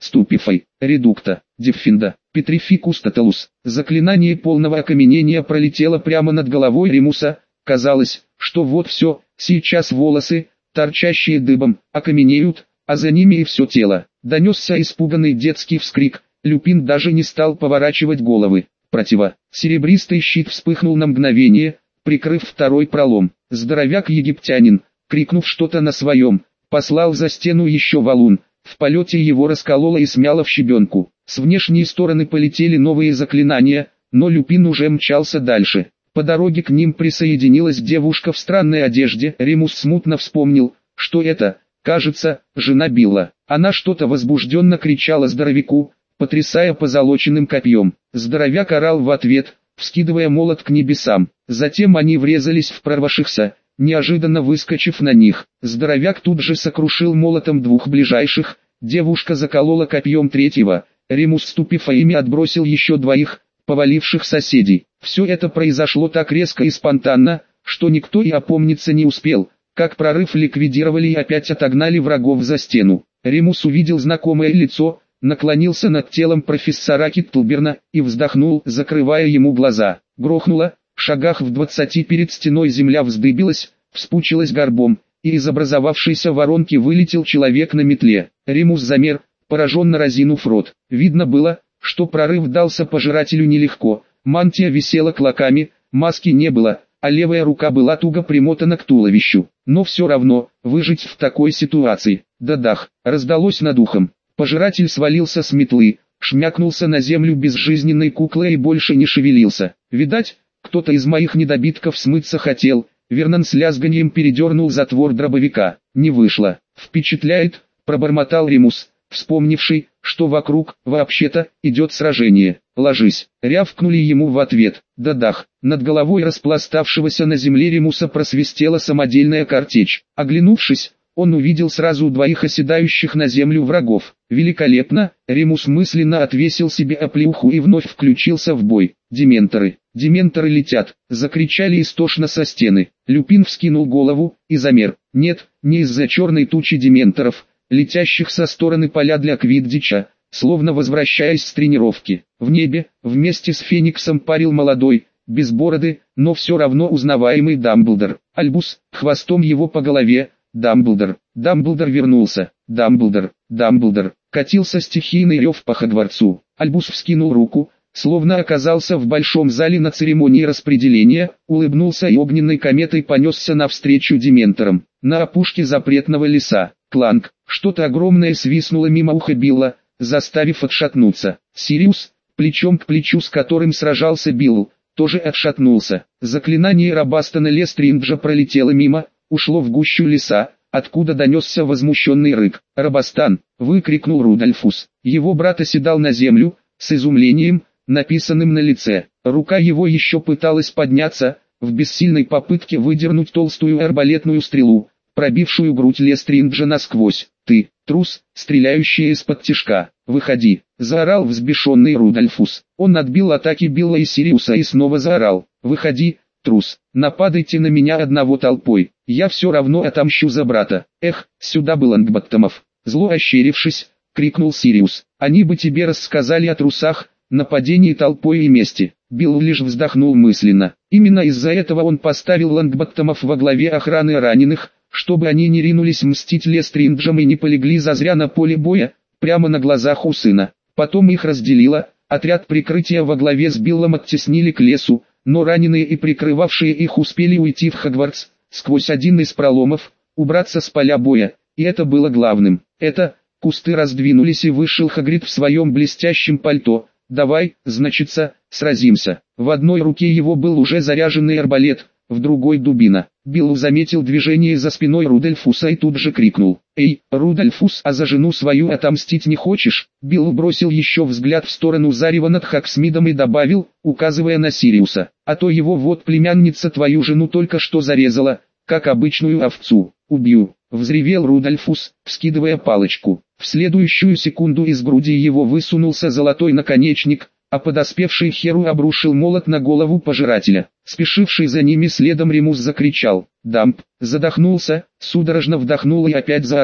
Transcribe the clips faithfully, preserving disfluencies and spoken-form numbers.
ступифай, редукта, дефинда, петрификус тоталус. Заклинание полного окаменения пролетело прямо над головой Ремуса. Казалось, что вот все, сейчас волосы, торчащие дыбом, окаменеют, а за ними и все тело. Донесся испуганный детский вскрик. Люпин даже не стал поворачивать головы. Противо. Серебристый щит вспыхнул на мгновение, прикрыв второй пролом. Здоровяк-египтянин, крикнув что-то на своем, послал за стену еще валун. В полете его раскололо и смяло в щебенку. С внешней стороны полетели новые заклинания, но Люпин уже мчался дальше. По дороге к ним присоединилась девушка в странной одежде. Ремус смутно вспомнил, что это, кажется, жена Билла. Она что-то возбужденно кричала здоровяку, потрясая позолоченным копьем. Здоровяк орал в ответ, вскидывая молот к небесам. Затем они врезались в прорвавшихся, неожиданно выскочив на них. Здоровяк тут же сокрушил молотом двух ближайших, девушка заколола копьем третьего. Ремус, ступив ими, отбросил еще двоих, поваливших соседей. Все это произошло так резко и спонтанно, что никто и опомниться не успел, как прорыв ликвидировали и опять отогнали врагов за стену. Ремус увидел знакомое лицо, наклонился над телом профессора Киттлберна и вздохнул, закрывая ему глаза. Грохнуло, в шагах в двадцати перед стеной земля вздыбилась, вспучилась горбом, и из образовавшейся воронки вылетел человек на метле. Ремус замер, пораженно разинув рот. Видно было, что прорыв дался пожирателю нелегко. Мантия висела клоками, маски не было, а левая рука была туго примотана к туловищу. Но все равно, выжить в такой ситуации. Да-дах, раздалось над ухом. Пожиратель свалился с метлы, шмякнулся на землю безжизненной куклой и больше не шевелился. Видать, кто-то из моих недобитков смыться хотел. Вернон с лязганьем передернул затвор дробовика. Не вышло. Впечатляет, пробормотал Ремус, вспомнивший, что вокруг, вообще-то, идет сражение. Ложись, рявкнули ему в ответ. Да-дах, над головой распластавшегося на земле Ремуса просвистела самодельная картечь. Оглянувшись, он увидел сразу двоих оседающих на землю врагов. Великолепно, Ремус мысленно отвесил себе оплеуху и вновь включился в бой. Дементоры, дементоры летят, закричали истошно со стены. Люпин вскинул голову и замер. Нет, не из-за черной тучи дементоров, летящих со стороны поля для квиддича, словно возвращаясь с тренировки. В небе, вместе с Фениксом парил молодой, без бороды, но все равно узнаваемый Дамблдор. Альбус, хвостом его по голове. Дамблдор, Дамблдор вернулся, Дамблдор, Дамблдор, катился стихийный рев по Хогвартсу. Альбус вскинул руку, словно оказался в большом зале на церемонии распределения, улыбнулся и огненной кометой понесся навстречу дементорам. На опушке запретного леса, кланг, что-то огромное свистнуло мимо уха Билла, заставив отшатнуться. Сириус, плечом к плечу с которым сражался Билл, тоже отшатнулся. Заклинание Робастона Лестринджа пролетело мимо, ушло в гущу леса, откуда донесся возмущенный рык. «Робастан!» — выкрикнул Рудольфус. Его брат оседал на землю, с изумлением, написанным на лице. Рука его еще пыталась подняться, в бессильной попытке выдернуть толстую арбалетную стрелу, пробившую грудь Лестринджа насквозь. «Ты, трус, стреляющий из-под тишка, выходи!» — заорал взбешенный Рудольфус. Он отбил атаки Билла и Сириуса и снова заорал. «Выходи, трус, нападайте на меня одного толпой, я все равно отомщу за брата». «Эх, сюда бы Лонгботтомов!» Зло ощерившись, крикнул Сириус. «Они бы тебе рассказали о трусах, нападении толпой и мести». Билл лишь вздохнул мысленно. Именно из-за этого он поставил Лонгботтомов во главе охраны раненых, чтобы они не ринулись мстить Лестринджам и не полегли зазря на поле боя, прямо на глазах у сына. Потом их разделило, отряд прикрытия во главе с Биллом оттеснили к лесу, но раненые и прикрывавшие их успели уйти в Хогвартс, сквозь один из проломов, убраться с поля боя, и это было главным. Это, кусты раздвинулись и вышел Хагрид в своем блестящем пальто. «Давай, значится, сразимся». В одной руке его был уже заряженный арбалет, в другой дубина. Билл заметил движение за спиной Рудольфуса и тут же крикнул: «Эй, Рудольфус, а за жену свою отомстить не хочешь?» Билл бросил еще взгляд в сторону зарева над Хоксмидом и добавил, указывая на Сириуса: «А то его вот племянница твою жену только что зарезала, как обычную овцу. Убью!» Взревел Рудольфус, вскидывая палочку. В следующую секунду из груди его высунулся золотой наконечник, а подоспевший Херу обрушил молот на голову пожирателя. Спешивший за ними следом Ремус закричал: «Дамп!» Задохнулся, судорожно вдохнул и опять заорал: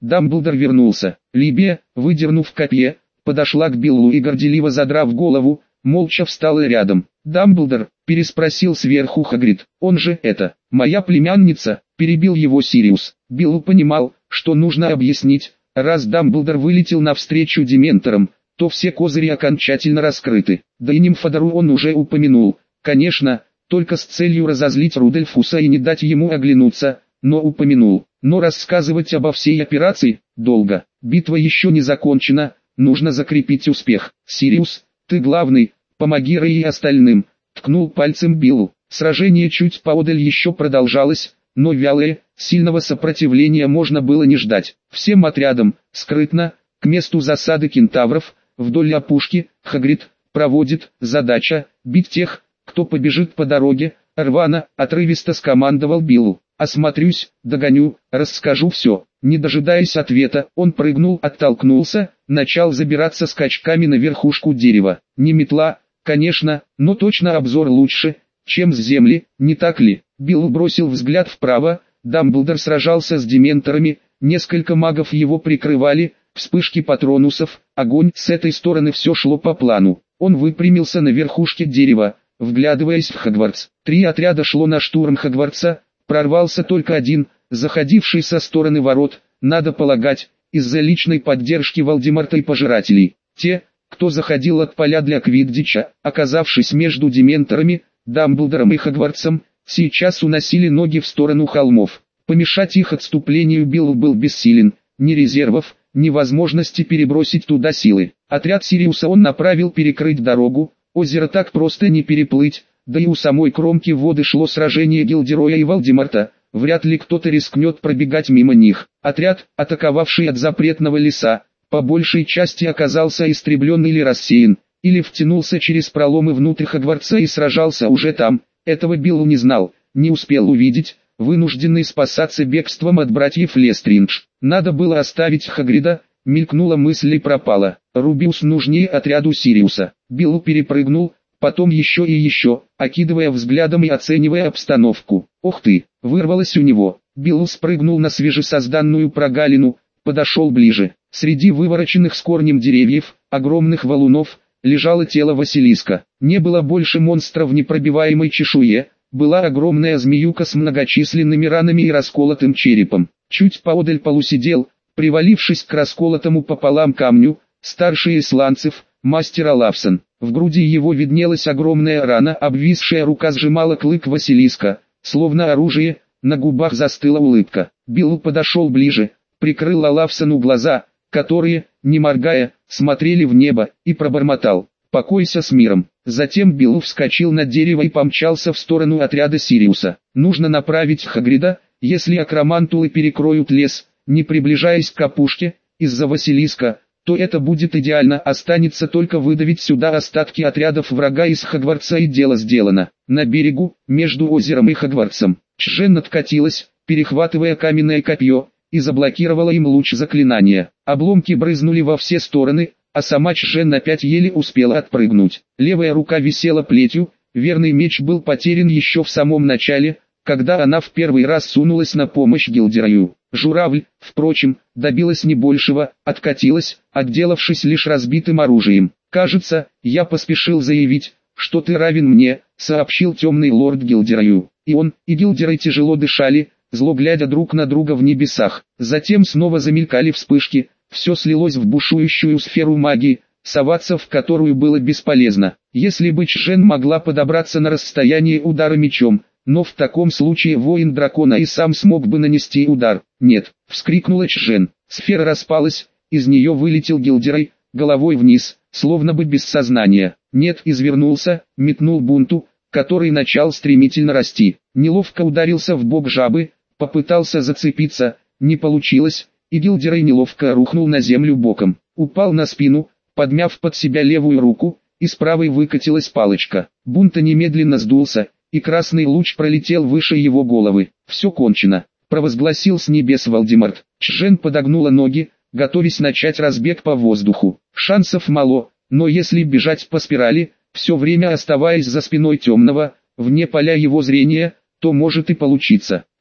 Дамблдор вернулся. Либия, выдернув копье, подошла к Биллу и, горделиво задрав голову, молча встала рядом. «Дамблдор?» – переспросил сверху Хагрид. «Он же это, моя племянница», – перебил его Сириус. Билл понимал, что нужно объяснить, раз Дамблдор вылетел навстречу дементорам, то все козыри окончательно раскрыты. Да и Нимфодору он уже упомянул, конечно, только с целью разозлить Рудольфуса и не дать ему оглянуться, но упомянул. Но рассказывать обо всей операции долго. Битва еще не закончена, нужно закрепить успех. «Сириус, ты главный, помоги Рэй и остальным», — ткнул пальцем Биллу. Сражение чуть поодаль еще продолжалось, но вялое, сильного сопротивления можно было не ждать. Всем отрядом, скрытно, к месту засады кентавров, вдоль опушки, Хагрид проводит, задача, бить тех, кто побежит по дороге, рвано, отрывисто скомандовал Биллу. «Осмотрюсь, догоню, расскажу все». Не дожидаясь ответа, он прыгнул, оттолкнулся, начал забираться скачками на верхушку дерева. Не метла, конечно, но точно обзор лучше, чем с земли, не так ли? Билл бросил взгляд вправо, Дамблдор сражался с дементорами, несколько магов его прикрывали, вспышки патронусов, огонь. С этой стороны все шло по плану. Он выпрямился на верхушке дерева, вглядываясь в Хогвартс. Три отряда шло на штурм Хогвартса, прорвался только один, заходивший со стороны ворот, надо полагать, из-за личной поддержки Волдеморта и пожирателей. Те, кто заходил от поля для квиддича, оказавшись между дементорами, Дамблдором и Хогвартсом, сейчас уносили ноги в сторону холмов. Помешать их отступлению Билл был бессилен, ни резервов, ни возможности перебросить туда силы. Отряд Сириуса он направил перекрыть дорогу, озеро так просто не переплыть, да и у самой кромки воды шло сражение Гилдероя и Волдеморта, вряд ли кто-то рискнет пробегать мимо них. Отряд, атаковавший от запретного леса, по большей части оказался истреблен или рассеян, или втянулся через проломы внутрь Хогвартса и сражался уже там. Этого Билл не знал, не успел увидеть, вынужденный спасаться бегством от братьев Лестриндж. Надо было оставить Хагрида, мелькнула мысль и пропала. Рубиус нужнее отряду Сириуса. Билл перепрыгнул, потом еще и еще, окидывая взглядом и оценивая обстановку. «Ох ты!» — вырвалось у него. Билл спрыгнул на свежесозданную прогалину, подошел ближе. Среди вывороченных с корнем деревьев, огромных валунов, лежало тело Василиска. Не было больше монстра в непробиваемой чешуе, была огромная змеюка с многочисленными ранами и расколотым черепом. Чуть поодаль полусидел, привалившись к расколотому пополам камню, старший из сланцев, мастер Олафсон. В груди его виднелась огромная рана, обвисшая рука сжимала клык Василиска, словно оружие, на губах застыла улыбка. Билл подошел ближе, прикрыл Олафсону глаза, которые, не моргая, смотрели в небо, и пробормотал: «Покойся с миром». Затем Билл вскочил на дерево и помчался в сторону отряда Сириуса. Нужно направить Хагрида, если акромантулы перекроют лес, не приближаясь к опушке, из-за Василиска, то это будет идеально, останется только выдавить сюда остатки отрядов врага из Хогвартса и дело сделано. На берегу, между озером и Хогвартсом, Чжен откатилась, перехватывая каменное копье, и заблокировала им луч заклинания. Обломки брызнули во все стороны, а сама Чжен опять еле успела отпрыгнуть. Левая рука висела плетью, верный меч был потерян еще в самом начале, когда она в первый раз сунулась на помощь Гилдерою. Журавль, впрочем, добилась не большего, откатилась, отделавшись лишь разбитым оружием. «Кажется, я поспешил заявить, что ты равен мне», — сообщил темный лорд Гилдерою. И он, и Гилдерой тяжело дышали, зло глядя друг на друга в небесах. Затем снова замелькали вспышки, все слилось в бушующую сферу магии, соваться в которую было бесполезно. Если бы Чжен могла подобраться на расстояние удара мечом, но в таком случае воин дракона и сам смог бы нанести удар. «Нет!» — вскрикнула Чжен. Сфера распалась, из нее вылетел Гилдерой, головой вниз, словно бы без сознания. «Нет!» — извернулся, метнул бунту, который начал стремительно расти. Неловко ударился в бок жабы, попытался зацепиться, не получилось, и Гилдерой неловко рухнул на землю боком. Упал на спину, подмяв под себя левую руку, и с правой выкатилась палочка. Бунта немедленно сдулся, и красный луч пролетел выше его головы. «Все кончено», — провозгласил с небес Волдеморт. Чжен подогнула ноги, готовясь начать разбег по воздуху. Шансов мало, но если бежать по спирали, все время оставаясь за спиной темного, вне поля его зрения, то может и получиться.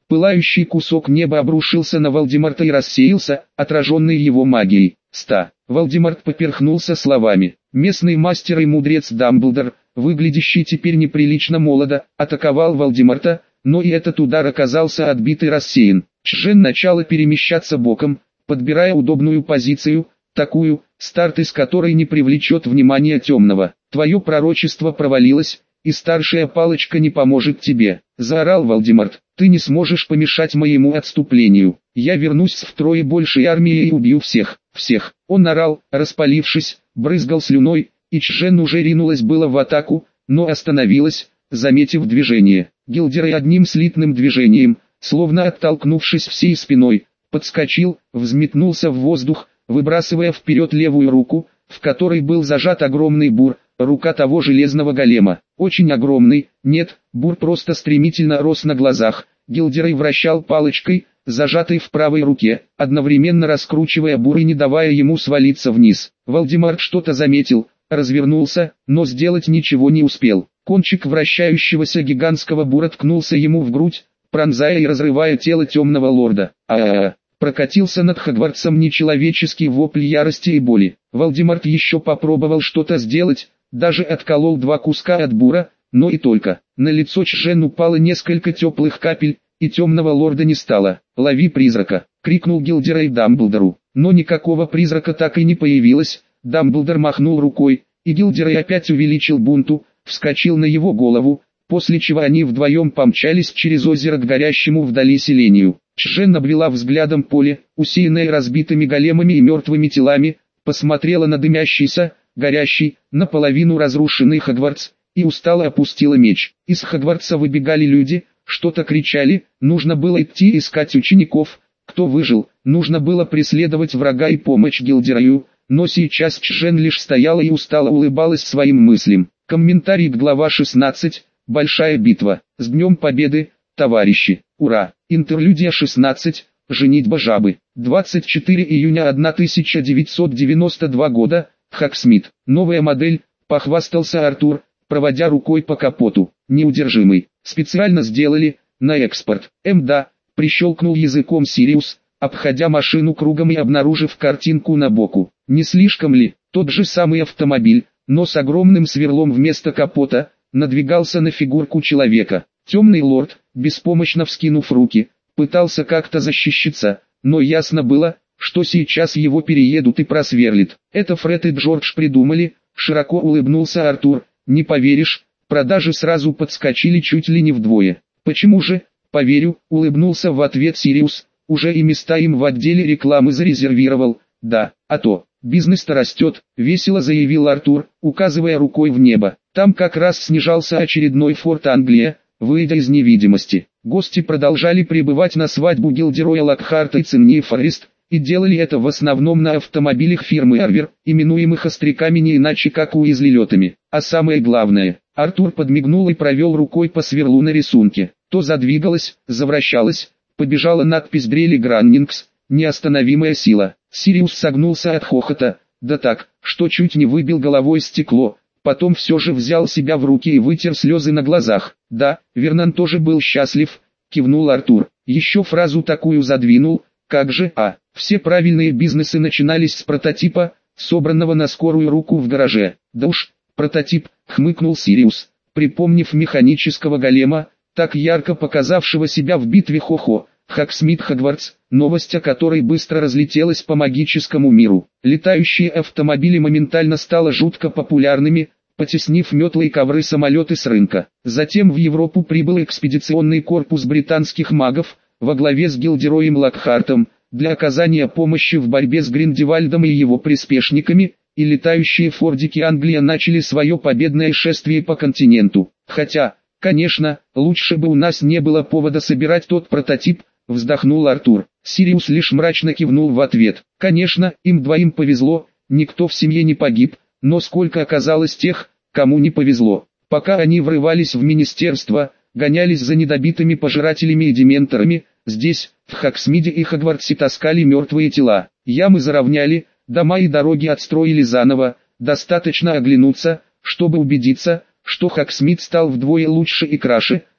Пылающий кусок неба обрушился на Волдемарта и рассеялся, отраженный его магией. Ста. Волдемарт поперхнулся словами. Местный мастер и мудрец Дамблдор, выглядящий теперь неприлично молодо, атаковал Волдемарта, но и этот удар оказался отбит и рассеян. Чжен начала перемещаться боком, подбирая удобную позицию, такую, старт из которой не привлечет внимания темного. Твое пророчество провалилось, и старшая палочка не поможет тебе, заорал Волдемарт. Ты не сможешь помешать моему отступлению. Я вернусь с втрое большей армией и убью всех, всех. Он орал, распалившись, брызгал слюной, и Чжен уже ринулась было в атаку, но остановилась, заметив движение. Гилдерей одним слитным движением, словно оттолкнувшись всей спиной, подскочил, взметнулся в воздух, выбрасывая вперед левую руку, в которой был зажат огромный бур, рука того железного голема. Очень огромный, нет, бур просто стремительно рос на глазах. Гилдерей вращал палочкой, зажатой в правой руке, одновременно раскручивая бур и не давая ему свалиться вниз. Волдемарт что-то заметил, развернулся, но сделать ничего не успел. Кончик вращающегося гигантского бура ткнулся ему в грудь, пронзая и разрывая тело темного лорда. А-а-а! Прокатился над Хогвартсом нечеловеческий вопль ярости и боли. Волдемарт еще попробовал что-то сделать, даже отколол два куска от бура, но и только. На лицо Чжен упало несколько теплых капель, и темного лорда не стало. «Лови призрака!» — крикнул Гилдерей Дамблдору. Но никакого призрака так и не появилось. Дамблдор махнул рукой, и Гилдерей опять увеличил бунту, вскочил на его голову, после чего они вдвоем помчались через озеро к горящему вдали селению. Чжен обвела взглядом поле, усеянное разбитыми големами и мертвыми телами, посмотрела на дымящийся, горящий, наполовину разрушенный Хогвартс, и устало опустила меч. Из Хогвартса выбегали люди, что-то кричали, нужно было идти искать учеников, кто выжил, нужно было преследовать врага и помочь Гилдерею, но сейчас Чжен лишь стояла и устало улыбалась своим мыслям. Комментарий к глава шестнадцать, Большая битва, с Днем Победы, товарищи, ура! Интерлюдия шестнадцать, Женитьба жабы, двадцать четвёртого июня тысяча девятьсот девяносто второго года, Хогсмит, новая модель, похвастался Артур, проводя рукой по капоту, неудержимый, специально сделали, на экспорт, мда, прищелкнул языком Сириус, обходя машину кругом и обнаружив картинку на боку, не слишком ли, тот же самый автомобиль, но с огромным сверлом вместо капота, надвигался на фигурку человека. Темный лорд, беспомощно вскинув руки, пытался как-то защищаться, но ясно было, что сейчас его переедут и просверлит. Это Фред и Джордж придумали, широко улыбнулся Артур. Не поверишь, продажи сразу подскочили чуть ли не вдвое. Почему же? Поверю, улыбнулся в ответ Сириус, уже и места им в отделе рекламы зарезервировал. Да, а то, бизнес-то растет, весело заявил Артур, указывая рукой в небо. Там как раз снижался очередной форт Англия, выйдя из невидимости. Гости продолжали прибывать на свадьбу Гилдероя Локхарта и Цинни Форест, и делали это в основном на автомобилях фирмы Арвер, именуемых остряками не иначе как уизлилетами. А самое главное, Артур подмигнул и провел рукой по сверлу на рисунке. То задвигалась, завращалась, побежала надпись Дрели Граннингс, неостановимая сила. Сириус согнулся от хохота, да так, что чуть не выбил головой стекло. Потом все же взял себя в руки и вытер слезы на глазах. Да, Вернон тоже был счастлив, кивнул Артур. Еще фразу такую задвинул, как же, а, все правильные бизнесы начинались с прототипа, собранного на скорую руку в гараже. Да уж, прототип, хмыкнул Сириус, припомнив механического голема, так ярко показавшего себя в битве Хо-Хо. Хогсмит Хогвартс, новость о которой быстро разлетелась по магическому миру. Летающие автомобили моментально стали жутко популярными, потеснив метлы и ковры самолеты с рынка. Затем в Европу прибыл экспедиционный корпус британских магов, во главе с Гилдероем Локхартом, для оказания помощи в борьбе с Гриндевальдом и его приспешниками, и летающие фордики Англия начали свое победное шествие по континенту. Хотя, конечно, лучше бы у нас не было повода собирать тот прототип, вздохнул Артур. Сириус лишь мрачно кивнул в ответ. Конечно, им двоим повезло, никто в семье не погиб, но сколько оказалось тех, кому не повезло. Пока они врывались в министерство, гонялись за недобитыми пожирателями и дементорами, здесь, в Хогсмиде и Хогвартсе таскали мертвые тела. Ямы заровняли, дома и дороги отстроили заново, достаточно оглянуться, чтобы убедиться, что Хогсмид стал вдвое лучше и краше,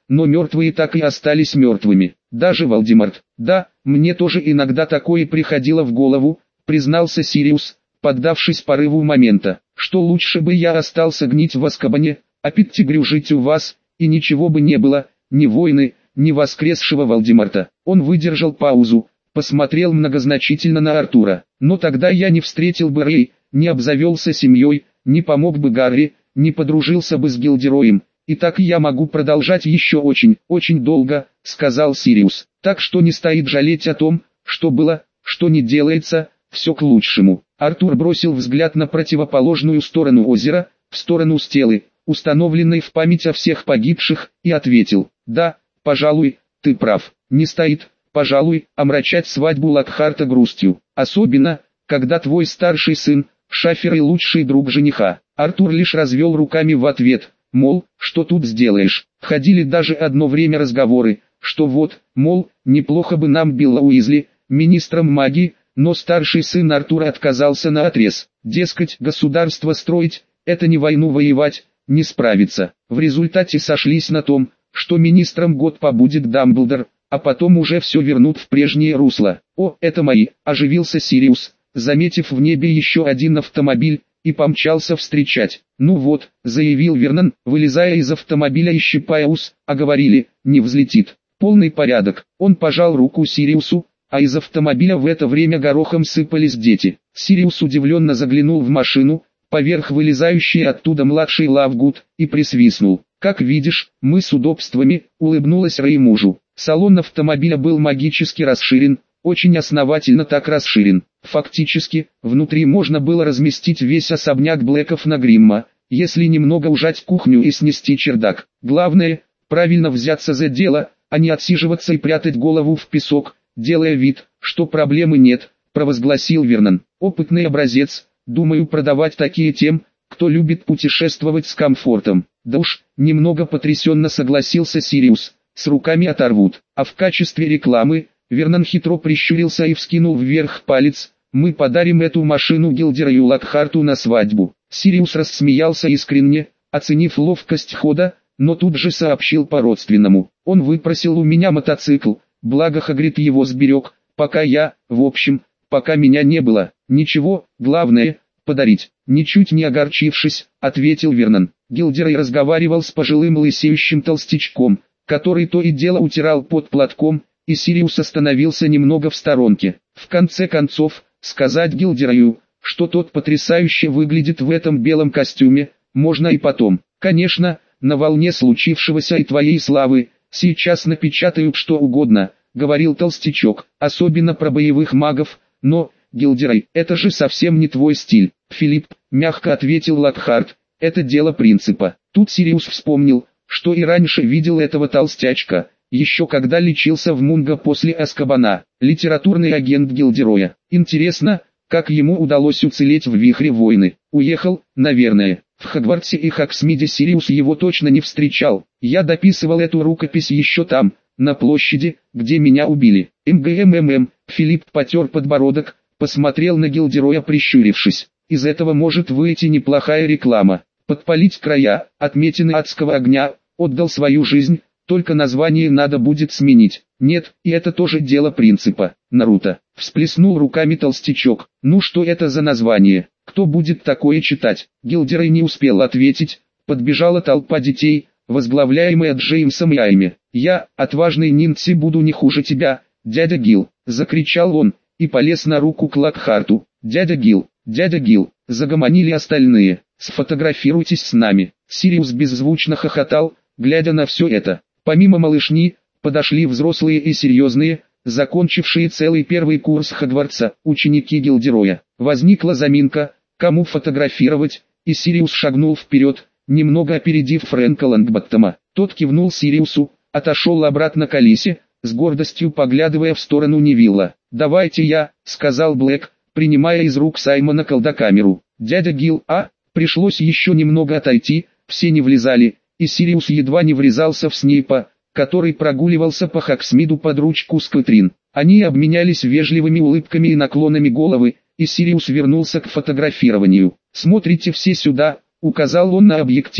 но мертвые так и остались мертвыми. Даже Волдеморт. Да, мне тоже иногда такое приходило в голову, признался Сириус, поддавшись порыву момента, что лучше бы я остался гнить в Азкабане, а Петтигрю жить у вас, и ничего бы не было, ни войны, ни воскресшего Волдеморта. Он выдержал паузу, посмотрел многозначительно на Артура. Но тогда я не встретил бы Рэй, не обзавелся семьей, не помог бы Гарри, не подружился бы с Гилдероем. И так я могу продолжать еще очень, очень долго, сказал Сириус. Так что не стоит жалеть о том, что было, что не делается, все к лучшему. Артур бросил взгляд на противоположную сторону озера, в сторону стелы, установленной в память о всех погибших, и ответил: да, пожалуй, ты прав. Не стоит, пожалуй, омрачать свадьбу Локхарта грустью. Особенно, когда твой старший сын, шафер и лучший друг жениха. Артур лишь развел руками в ответ, мол, что тут сделаешь. Ходили даже одно время разговоры, что вот, мол, неплохо бы нам Билла Уизли, министром магии, но старший сын Артура отказался наотрез. Дескать, государство строить, это не войну воевать, не справиться. В результате сошлись на том, что министром год побудет Дамблдор, а потом уже все вернут в прежнее русло. О, это мои, оживился Сириус, заметив в небе еще один автомобиль, и помчался встречать. Ну вот, заявил Вернон, вылезая из автомобиля и щипая ус, а говорили, не взлетит. Полный порядок. Он пожал руку Сириусу, а из автомобиля в это время горохом сыпались дети. Сириус удивленно заглянул в машину, поверх вылезающей оттуда младший Лавгуд, и присвистнул. Как видишь, мы с удобствами, улыбнулась Рэй мужу. Салон автомобиля был магически расширен, очень основательно так расширен. Фактически, внутри можно было разместить весь особняк Блэков на Гримма, если немного ужать кухню и снести чердак. Главное, правильно взяться за дело, а не отсиживаться и прятать голову в песок, делая вид, что проблемы нет, провозгласил Вернон. Опытный образец, думаю продавать такие тем, кто любит путешествовать с комфортом. Да уж, немного потрясенно согласился Сириус, с руками оторвут. А в качестве рекламы, Вернон хитро прищурился и вскинул вверх палец, мы подарим эту машину Гилдерою Локхарту на свадьбу. Сириус рассмеялся искренне, оценив ловкость хода, но тут же сообщил по-родственному. Он выпросил у меня мотоцикл, благо Хагрид его сберег, пока я, в общем, пока меня не было. Ничего, главное, подарить. Ничуть не огорчившись, ответил Вернон. Гилдерой разговаривал с пожилым лысеющим толстячком, который то и дело утирал под платком, и Сириус остановился немного в сторонке. В конце концов, сказать Гилдерою, что тот потрясающе выглядит в этом белом костюме, можно и потом. Конечно, на волне случившегося и твоей славы, сейчас напечатают что угодно, говорил толстячок, особенно про боевых магов, но, Гилдерой, это же совсем не твой стиль. Филипп, мягко ответил Локхарт, это дело принципа. Тут Сириус вспомнил, что и раньше видел этого толстячка, еще когда лечился в Мунго после Азкабана, литературный агент Гилдероя. Интересно, как ему удалось уцелеть в вихре войны. Уехал, наверное. В Хогвартсе и Хоксмиде Сириус его точно не встречал. Я дописывал эту рукопись еще там, на площади, где меня убили. МГМММ, Филипп потер подбородок, посмотрел на Гилдероя прищурившись. Из этого может выйти неплохая реклама. Подпалить края, отметины адского огня, отдал свою жизнь, только название надо будет сменить. Нет, и это тоже дело принципа. Наруто. Всплеснул руками толстячок. Ну что это за название? Кто будет такое читать? Гилдерой не успел ответить. Подбежала толпа детей, возглавляемая Джеймсом и Айми. Я, отважный Нинси, буду не хуже тебя, дядя Гил. Закричал он, и полез на руку к Локхарту. Дядя Гил, дядя Гил. Загомонили остальные. Сфотографируйтесь с нами. Сириус беззвучно хохотал, глядя на все это. Помимо малышни, подошли взрослые и серьезные, закончившие целый первый курс Хогвартса, ученики Гилдероя. Возникла заминка, кому фотографировать, и Сириус шагнул вперед, немного опередив Фрэнка Лонгботтома. Тот кивнул Сириусу, отошел обратно к Алисе, с гордостью поглядывая в сторону Невилла. «Давайте я», — сказал Блэк, принимая из рук Саймона колдокамеру. «Дядя Гил, а?» Пришлось еще немного отойти, все не влезали, и Сириус едва не врезался в Снейпа, который прогуливался по Хоксмиду под ручку с Кэтрин. Они обменялись вежливыми улыбками и наклонами головы, и Сириус вернулся к фотографированию. «Смотрите все сюда», — указал он на объектив,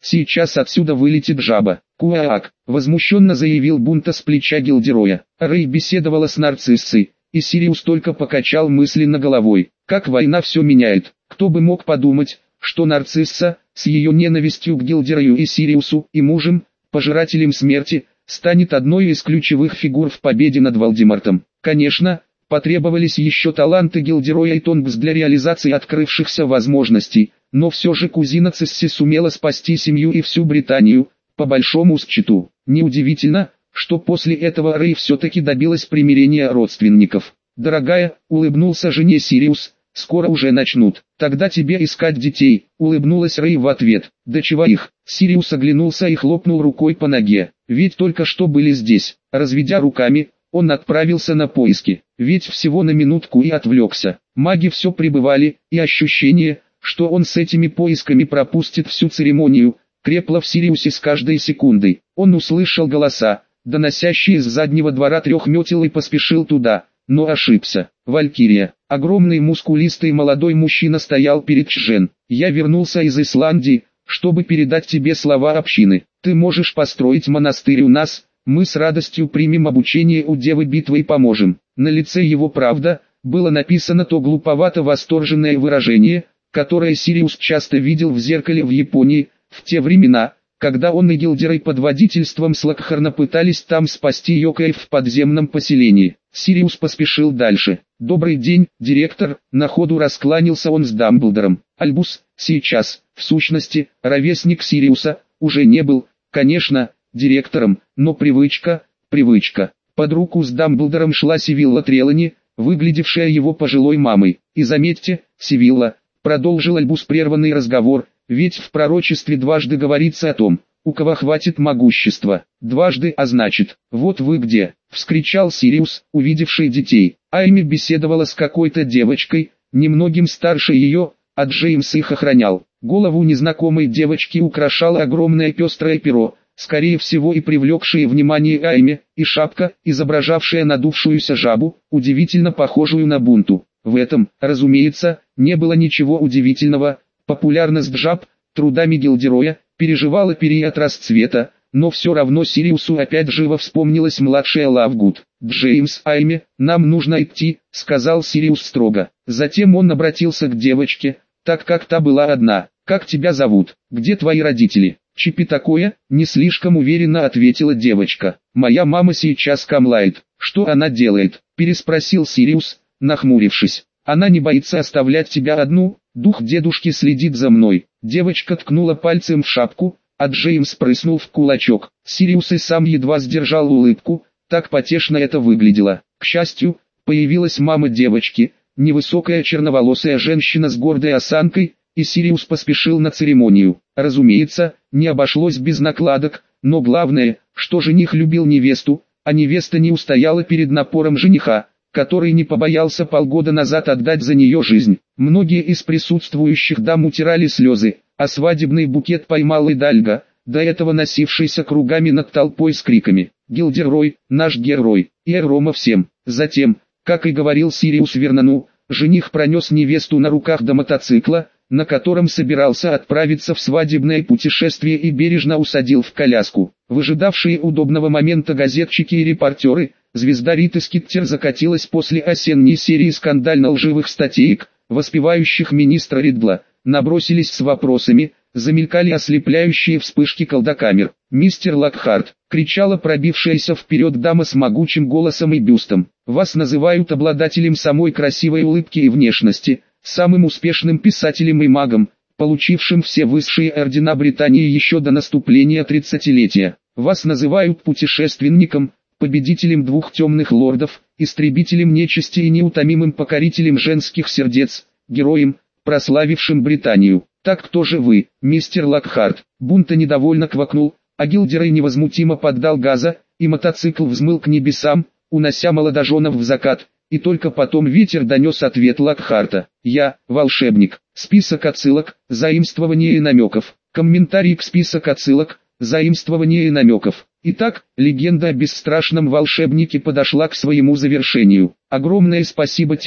сейчас отсюда вылетит жаба. Куаак, возмущенно заявил Бунта с плеча Гилдероя. Рэй беседовала с нарциссой, и Сириус только покачал мысленно головой. Как война все меняет. Кто бы мог подумать, что нарцисса, с ее ненавистью к Гилдерою и Сириусу, и мужем, пожирателем смерти, станет одной из ключевых фигур в победе над Волдемортом. Конечно, потребовались еще таланты Гилдероя и Тонкс для реализации открывшихся возможностей, но все же кузина Цисси сумела спасти семью и всю Британию, по большому счету. Неудивительно, что после этого Рэй все-таки добилась примирения родственников. «Дорогая», — улыбнулся жене Сириус, — «скоро уже начнут. Тогда тебе искать детей», — улыбнулась Рэй в ответ. «Да чего их?» Сириус оглянулся и хлопнул рукой по ноге. «Ведь только что были здесь». Разведя руками, он отправился на поиски. Ведь всего на минутку и отвлекся. Маги все пребывали, и ощущение, что он с этими поисками пропустит всю церемонию, крепло в Сириусе с каждой секундой. Он услышал голоса, доносящие из заднего двора трех метел, и поспешил туда, но ошибся. Валькирия, огромный мускулистый молодой мужчина, стоял перед Чжен. «Я вернулся из Исландии, чтобы передать тебе слова общины. Ты можешь построить монастырь у нас, мы с радостью примем обучение у Девы Битвы и поможем». На лице его, правда, было написано то глуповато восторженное выражение, которое Сириус часто видел в зеркале в Японии, в те времена, когда он и Гилдерой под водительством Слакхарна пытались там спасти Йокаев в подземном поселении. Сириус поспешил дальше. «Добрый день, директор», — на ходу раскланялся он с Дамблдором. Альбус, сейчас, в сущности, ровесник Сириуса, уже не был, конечно, директором, но привычка, привычка. Под руку с Дамблдором шла Сивилла Трелани, выглядевшая его пожилой мамой. «И заметьте, Сивилла», — продолжил Альбус прерванный разговор, — «ведь в пророчестве дважды говорится о том, у кого хватит могущества. Дважды, а значит, вот вы где», — вскричал Сириус, увидевший детей. Айми беседовала с какой-то девочкой, немногим старше ее, а Джеймс их охранял. Голову незнакомой девочки украшало огромное пестрое перо, скорее всего и привлекшее внимание Айми, и шапка, изображавшая надувшуюся жабу, удивительно похожую на Бунту. В этом, разумеется, не было ничего удивительного. Популярность жаб, трудами Гилдероя, переживала период расцвета, но все равно Сириусу опять живо вспомнилась младшая Лавгуд. «Джеймс, Айми, нам нужно идти», — сказал Сириус строго. Затем он обратился к девочке, так как та была одна. «Как тебя зовут? Где твои родители?» «Чипи такое», — не слишком уверенно ответила девочка. «Моя мама сейчас камлает». «Что она делает?» — переспросил Сириус, нахмурившись. «Она не боится оставлять тебя одну, дух дедушки следит за мной». Девочка ткнула пальцем в шапку, а Джеймс прыснул в кулачок. Сириус и сам едва сдержал улыбку, так потешно это выглядело. К счастью, появилась мама девочки, невысокая черноволосая женщина с гордой осанкой, и Сириус поспешил на церемонию. Разумеется, не обошлось без накладок, но главное, что жених любил невесту, а невеста не устояла перед напором жениха, который не побоялся полгода назад отдать за нее жизнь. Многие из присутствующих дам утирали слезы, а свадебный букет поймал Идальго, до этого носившийся кругами над толпой с криками «Гилдерой, наш герой!» и «Эрома всем!». Затем, как и говорил Сириус Вернону, жених пронес невесту на руках до мотоцикла, на котором собирался отправиться в свадебное путешествие, и бережно усадил в коляску. Выжидавшие удобного момента газетчики и репортеры, звезда Риты Скиттер закатилась после осенней серии скандально-лживых статеек, воспевающих министра Ридла, набросились с вопросами, замелькали ослепляющие вспышки колдокамер. «Мистер Локхарт!» — кричала пробившаяся вперед дама с могучим голосом и бюстом. «Вас называют обладателем самой красивой улыбки и внешности, самым успешным писателем и магом, получившим все высшие ордена Британии еще до наступления тридцатилетия. Вас называют путешественником, победителем двух темных лордов, истребителем нечисти и неутомимым покорителем женских сердец, героем, прославившим Британию. Так кто же вы, мистер Локхарт?» Бунта недовольно квакнул, а Гилдерой невозмутимо поддал газа, и мотоцикл взмыл к небесам, унося молодоженов в закат. И только потом ветер донес ответ Локхарта. «Я, волшебник». Список отсылок, заимствования и намеков. Комментарий к список отсылок, заимствования и намеков. Итак, легенда о бесстрашном волшебнике подошла к своему завершению. Огромное спасибо тем,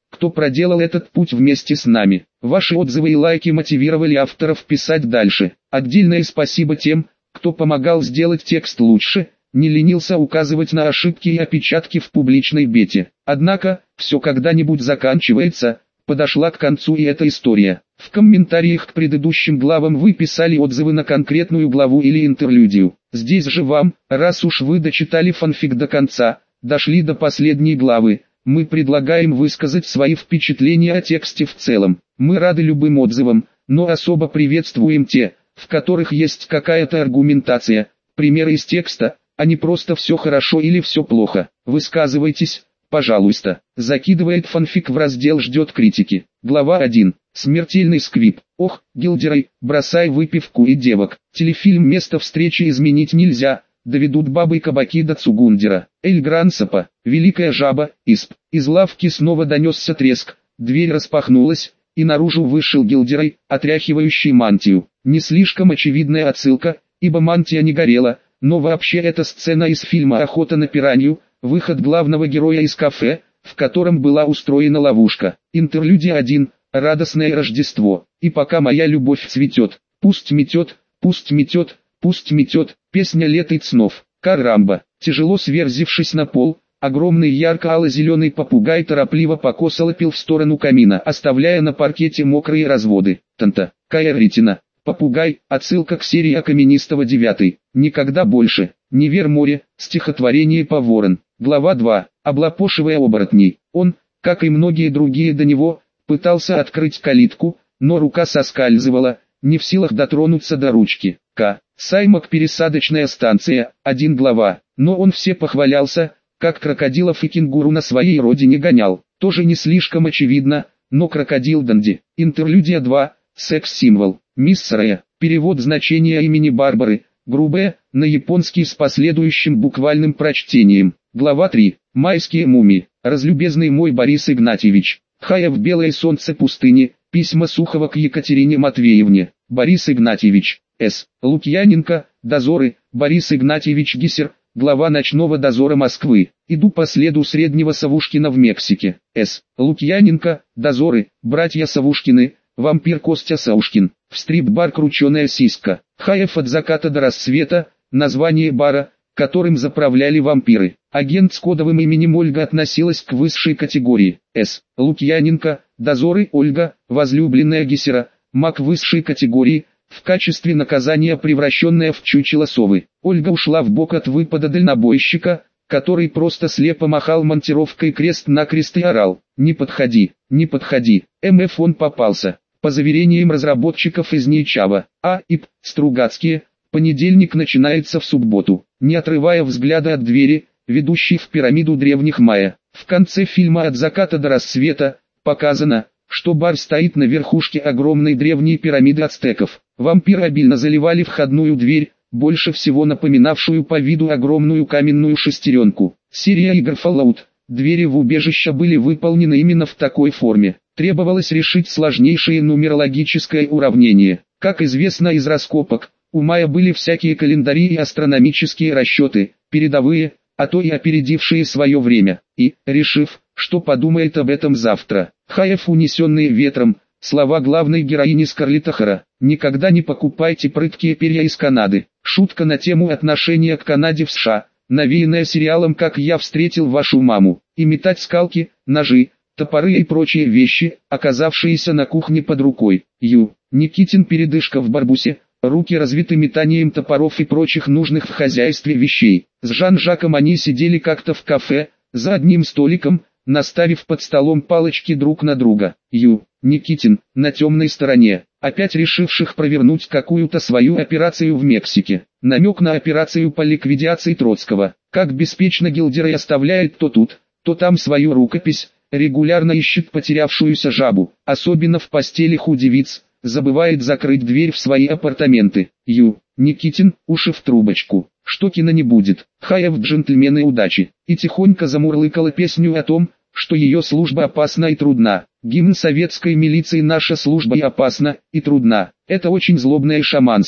кто проделал этот путь вместе с нами. Ваши отзывы и лайки мотивировали авторов писать дальше. Отдельное спасибо тем, кто помогал сделать текст лучше, не ленился указывать на ошибки и опечатки в публичной бете. Однако, все когда-нибудь заканчивается, подошла к концу и эта история. В комментариях к предыдущим главам вы писали отзывы на конкретную главу или интерлюдию. Здесь же вам, раз уж вы дочитали фанфик до конца, дошли до последней главы, мы предлагаем высказать свои впечатления о тексте в целом. Мы рады любым отзывам, но особо приветствуем те, в которых есть какая-то аргументация, примеры из текста, а не просто все хорошо или все плохо. Высказывайтесь, пожалуйста. Закидывает фанфик в раздел «Ждет критики». Глава один. Смертельный сквип. Ох, Гилдерай, бросай выпивку и девок. Телефильм «Место встречи изменить нельзя». Доведут бабы кабаки до Цугундера. Эль Грансапа, Великая жаба, Исп. Из лавки снова донесся треск. Дверь распахнулась, и наружу вышел Гилдерай, отряхивающий мантию. Не слишком очевидная отсылка, ибо мантия не горела, но вообще эта сцена из фильма «Охота на пиранью», выход главного героя из кафе, в котором была устроена ловушка. Интерлюдия один. Радостное Рождество. И пока моя любовь цветет, пусть метет, пусть метет, пусть метет. Песня лет снов. Карамба. Тяжело сверзившись на пол, огромный ярко-ало-зеленый попугай торопливо покосолопил в сторону камина, оставляя на паркете мокрые разводы. Танта. Каэритина. Попугай. Отсылка к серии о Каменистого девятый. Никогда больше. Невер море. Стихотворение по Ворон. Глава два. Облапошивая оборотней. Он, как и многие другие до него, пытался открыть калитку, но рука соскальзывала, не в силах дотронуться до ручки. К. Саймак пересадочная станция, один глава. Но он все похвалялся, как крокодилов и кенгуру на своей родине гонял. Тоже не слишком очевидно, но крокодил Данди. Интерлюдия два. Секс-символ. Мисс Рэя. Перевод значения имени Барбары. Грубое, на японский с последующим буквальным прочтением. Глава три. Майские мумии. Разлюбезный мой Борис Игнатьевич. Хая в белое солнце пустыни. Письма Сухова к Екатерине Матвеевне. Борис Игнатьевич. С. Лукьяненко. Дозоры. Борис Игнатьевич Гисер. Глава ночного дозора Москвы. Иду по следу среднего Савушкина в Мексике. С. Лукьяненко. Дозоры. Братья Савушкины. Вампир Костя Саушкин. В стрип-бар «Крученая сиська». Хаев от заката до рассвета. Название бара, которым заправляли вампиры. Агент с кодовым именем Ольга относилась к высшей категории. С. Лукьяненко. Дозоры. Ольга, возлюбленная Гисера. Маг высшей категории, в качестве наказания превращенная в чучело совы. Ольга ушла в бок от выпада дальнобойщика, который просто слепо махал монтировкой крест-накрест и орал: «Не подходи, не подходи». МФ он попался. По заверениям разработчиков из Нейчава, А. И П. Стругацкие, понедельник начинается в субботу. Не отрывая взгляда от двери, ведущей в пирамиду древних майя. В конце фильма «От заката до рассвета» показано, что бар стоит на верхушке огромной древней пирамиды ацтеков. Вампиры обильно заливали входную дверь, больше всего напоминавшую по виду огромную каменную шестеренку. Серия игр Fallout. Двери в убежище были выполнены именно в такой форме. Требовалось решить сложнейшее нумерологическое уравнение. Как известно из раскопок, у майя были всякие календари и астрономические расчеты, передовые, а то и опередившие свое время. И, решив, что подумает об этом завтра, Хаев, унесенные ветром, слова главной героини Скарлетт Охара: «Никогда не покупайте прыткие перья из Канады». Шутка на тему отношения к Канаде в США, навеянная сериалом «Как я встретил вашу маму», и метать скалки, ножи, топоры и прочие вещи, оказавшиеся на кухне под рукой. Ю. Никитин. Передышка в Барбусе. Руки развиты метанием топоров и прочих нужных в хозяйстве вещей. С Жан-Жаком они сидели как-то в кафе, за одним столиком, наставив под столом палочки друг на друга. Ю. Никитин. На темной стороне. Опять решивших провернуть какую-то свою операцию в Мексике. Намек на операцию по ликвидации Троцкого. Как беспечно Гилдерай оставляет то тут, то там свою рукопись, регулярно ищет потерявшуюся жабу, особенно в постелях у девиц, забывает закрыть дверь в свои апартаменты. Ю. Никитин. Уши в трубочку. Что кино не будет. Хаев. Джентльмены удачи. И тихонько замурлыкала песню о том, что ее служба опасна и трудна. Гимн советской милиции: «Наша служба и опасна, и трудна». Это очень злобное шаманство.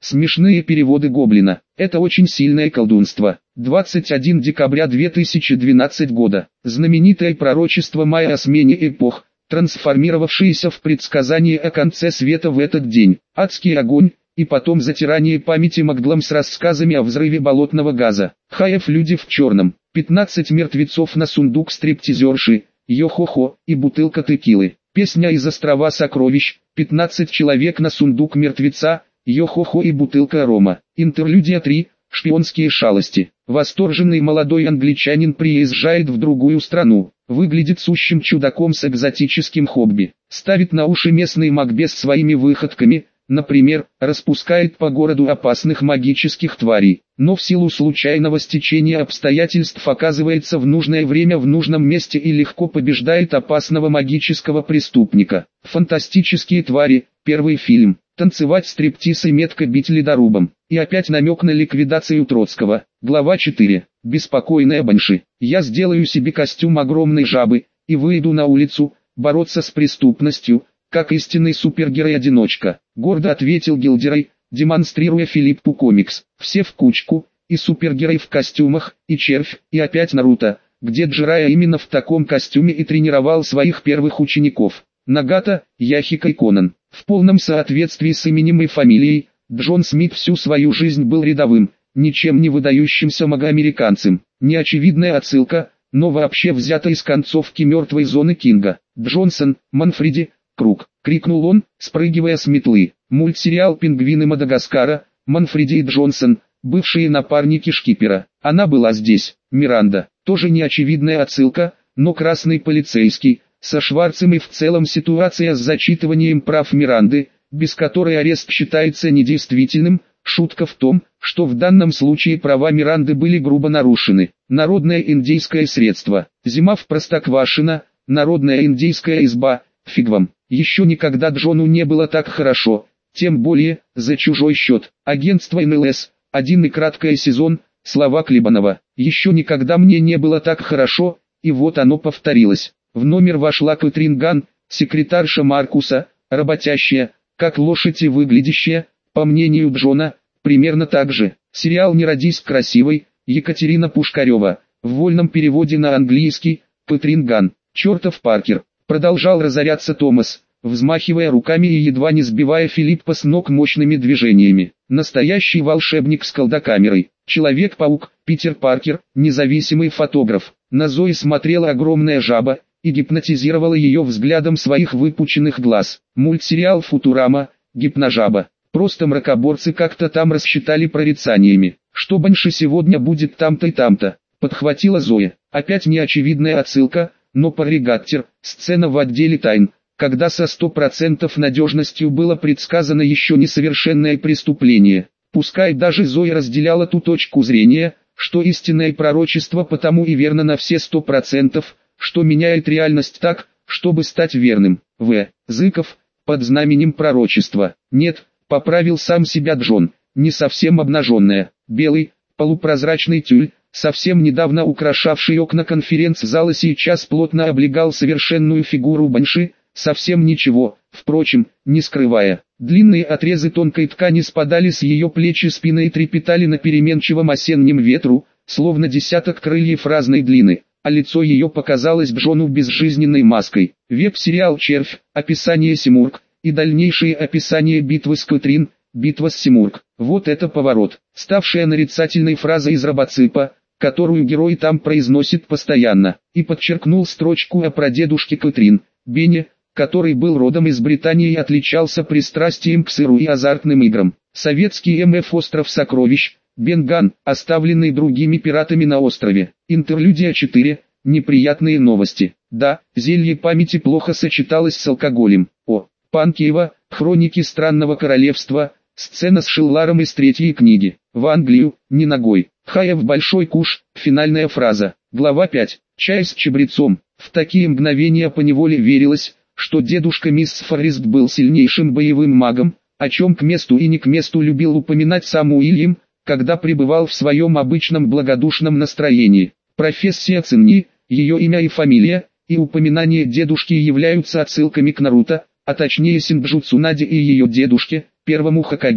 Смешные переводы Гоблина. Это очень сильное колдунство. двадцать первого декабря две тысячи двенадцатого года. Знаменитое пророчество майя о смене эпох, трансформировавшееся в предсказание о конце света в этот день. Адский огонь, и потом затирание памяти Макглом с рассказами о взрыве болотного газа. Хаев люди в черном. пятнадцать мертвецов на сундук стриптизерши, йо-хо-хо, и бутылка текилы. Песня из острова сокровищ, пятнадцать человек на сундук мертвеца, йо-хо-хо и бутылка рома. Интерлюдия три, шпионские шалости. Восторженный молодой англичанин приезжает в другую страну, выглядит сущим чудаком с экзотическим хобби, ставит на уши местный Макбес своими выходками, например, распускает по городу опасных магических тварей, но в силу случайного стечения обстоятельств оказывается в нужное время в нужном месте и легко побеждает опасного магического преступника. Фантастические твари, первый фильм. Танцевать стриптиз и метко бить ледорубом. И опять намек на ликвидацию Троцкого. Глава четыре. Беспокойная Банши. Я сделаю себе костюм огромной жабы, и выйду на улицу, бороться с преступностью, как истинный супергерой-одиночка. Гордо ответил Гилдерой, демонстрируя Филиппу комикс. Все в кучку, и супергерой в костюмах, и червь, и опять Наруто, где Джирайя именно в таком костюме и тренировал своих первых учеников. Нагата, Яхика и Конан. В полном соответствии с именем и фамилией, Джон Смит всю свою жизнь был рядовым, ничем не выдающимся магоамериканцем. Неочевидная отсылка, но вообще взята из концовки «Мертвой зоны» Кинга. «Джонсон, Манфреди, Круг!» — крикнул он, спрыгивая с метлы. Мультсериал «Пингвины Мадагаскара», Манфреди и Джонсон, бывшие напарники шкипера. Она была здесь. Миранда. Тоже неочевидная отсылка, но красный полицейский. Со Шварцем и в целом ситуация с зачитыванием прав Миранды, без которой арест считается недействительным, шутка в том, что в данном случае права Миранды были грубо нарушены. Народное индейское средство. Зима в Простоквашино, народная индейская изба, фиг вам. Еще никогда Джону не было так хорошо, тем более, за чужой счет. Агентство эн эл эс, один и краткий сезон, слова Клебанова. Еще никогда мне не было так хорошо, и вот оно повторилось. В номер вошла Кэтрин Ган, секретарша Маркуса, работящая, как лошадь и выглядящая, по мнению Джона, примерно так же. Сериал «Не родись красивой», Екатерина Пушкарева, в вольном переводе на английский, Кэтрин Ган. Чертов Паркер. Продолжал разоряться Томас, взмахивая руками и едва не сбивая Филиппа с ног мощными движениями. Настоящий волшебник с колдокамерой. Человек-паук, Питер Паркер, независимый фотограф. На Зои смотрела огромная жаба и гипнотизировала ее взглядом своих выпученных глаз. Мультсериал «Футурама», гипножаба. Просто мракоборцы как-то там рассчитали прорицаниями, что Банши сегодня будет там-то и там-то. Подхватила Зоя. Опять неочевидная отсылка, но парригаттер, сцена в отделе тайн, когда со сто процентов надежностью было предсказано еще несовершенное преступление. Пускай даже Зоя разделяла ту точку зрения, что истинное пророчество потому и верно на все сто процентов, что меняет реальность так, чтобы стать верным. В. Зыков, под знаменем пророчества. Нет, поправил сам себя Джон, не совсем обнаженная. Белый, полупрозрачный тюль, совсем недавно украшавший окна конференц-зала, сейчас плотно облегал совершенную фигуру Банши, совсем ничего, впрочем, не скрывая. Длинные отрезы тонкой ткани спадали с ее плеч и спины и трепетали на переменчивом осеннем ветру, словно десяток крыльев разной длины, а лицо ее показалось Джону безжизненной маской. Веб-сериал «Червь», описание Симург, и дальнейшее описание битвы с Кэтрин, битва с Симург. Вот это поворот, ставшая нарицательной фразой из Робоципа, которую герой там произносит постоянно, и подчеркнул строчку о прадедушке Кэтрин, Бене, который был родом из Британии и отличался пристрастием к сыру и азартным играм. Советский эм эф «Остров сокровищ», Бен Ган, оставленный другими пиратами на острове. Интерлюдия четыре, неприятные новости. Да, зелье памяти плохо сочеталось с алкоголем. О, Панкеева, хроники странного королевства, сцена с Шилларом из третьей книги. В Англию, не ногой. Хаев большой куш, финальная фраза. Глава пять. Чай с чабрецом. В такие мгновения поневоле верилось, что дедушка мисс Форрест был сильнейшим боевым магом, о чем к месту и не к месту любил упоминать сам Уильям, когда пребывал в своем обычном благодушном настроении. Профессия Цинни, ее имя и фамилия, и упоминание дедушки являются отсылками к Наруто, а точнее Синджу Цунаде и ее дедушке, первому Хокаге.